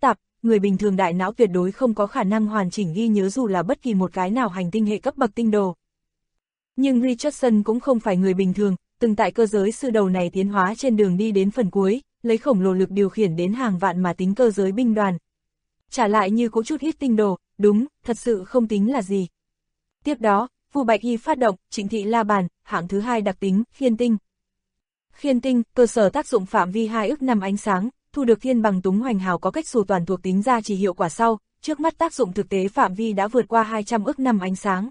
người bình thường đại não tuyệt đối không có khả năng hoàn chỉnh ghi nhớ dù là bất kỳ một cái nào hành tinh hệ cấp bậc tinh đồ. Nhưng Richardson cũng không phải người bình thường, từng tại cơ giới sư đầu này tiến hóa trên đường đi đến phần cuối, lấy khổng lồ lực điều khiển đến hàng vạn mà tính cơ giới binh đoàn. Trả lại như có chút ít tinh đồ, đúng, thật sự không tính là gì. Tiếp đó, Vu Bạch Y phát động, Trịnh Thị La Bàn, hạng thứ 2 đặc tính, khiên tinh. Khiên tinh, cơ sở tác dụng phạm vi 2 ức năm ánh sáng, thu được thiên bằng túng hoành hào có cách xù toàn thuộc tính ra chỉ hiệu quả sau, trước mắt tác dụng thực tế phạm vi đã vượt qua 200 ức năm ánh sáng.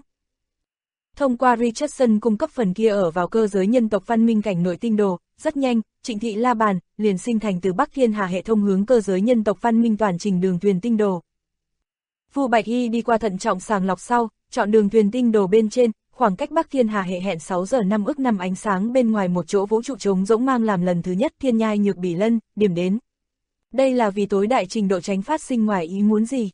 Thông qua Richardson cung cấp phần kia ở vào cơ giới nhân tộc văn minh cảnh nội tinh đồ, rất nhanh, Trịnh Thị La Bàn liền sinh thành từ Bắc Thiên Hà hệ thông hướng cơ giới nhân tộc văn minh toàn trình đường thuyền tinh đồ. Vu Bạch Y đi qua thận trọng sàng lọc sau, chọn đường thuyền tinh đồ bên trên, khoảng cách Bắc Thiên Hà hệ hẹn 6 giờ 5 ức năm ánh sáng bên ngoài một chỗ vũ trụ trống rỗng mang làm lần thứ nhất Thiên Nhai Nhược Bỉ Lân, điểm đến. Đây là vì tối đại trình độ tránh phát sinh ngoài ý muốn gì.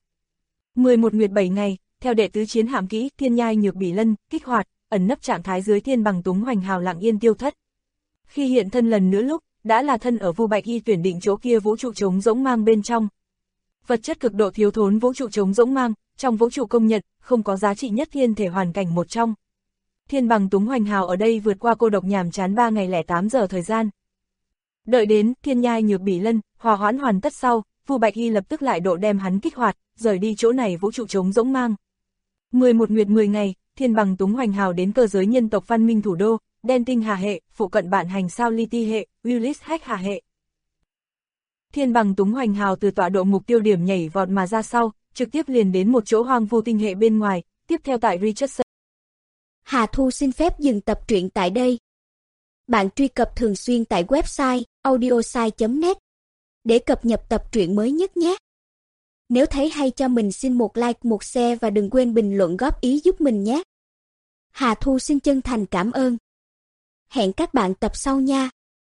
11 nguyệt 7 ngày, theo đệ tứ chiến hạm kỹ Thiên Nhai Nhược Bỉ Lân, kích hoạt, ẩn nấp trạng thái dưới thiên bằng túng hoành hào lặng yên tiêu thất. Khi hiện thân lần nữa lúc, đã là thân ở Vu Bạch Y tuyển định chỗ kia vũ trụ trống rỗng mang bên trong. Vật chất cực độ thiếu thốn vũ trụ trống rỗng mang, trong vũ trụ công nhận, không có giá trị nhất thiên thể hoàn cảnh một trong. Thiên bằng túng hoành hào ở đây vượt qua cô độc nhàm chán 3 ngày 08 giờ thời gian. Đợi đến Thiên Nhai Nhược Bỉ Lân, hòa hoãn hoàn tất sau, Vu Bạch Y lập tức lại độ đem hắn kích hoạt, rời đi chỗ này vũ trụ trống rỗng mang. 11 nguyệt 10 ngày, thiên bằng túng hoành hào đến cơ giới nhân tộc văn minh thủ đô, Đen Tinh Hà hệ, phụ cận bạn hành sao Li Ti hệ, Willis Hack Hà hệ. Thiên bằng túng hoành hào từ tọa độ mục tiêu điểm nhảy vọt mà ra sau, trực tiếp liền đến một chỗ hoang vu tinh hệ bên ngoài, tiếp theo tại Richardson. Hà Thu xin phép dừng tập truyện tại đây. Bạn truy cập thường xuyên tại website audiosai.net để cập nhật tập truyện mới nhất nhé. Nếu thấy hay cho mình xin một like, một share và đừng quên bình luận góp ý giúp mình nhé. Hà Thu xin chân thành cảm ơn. Hẹn các bạn tập sau nha.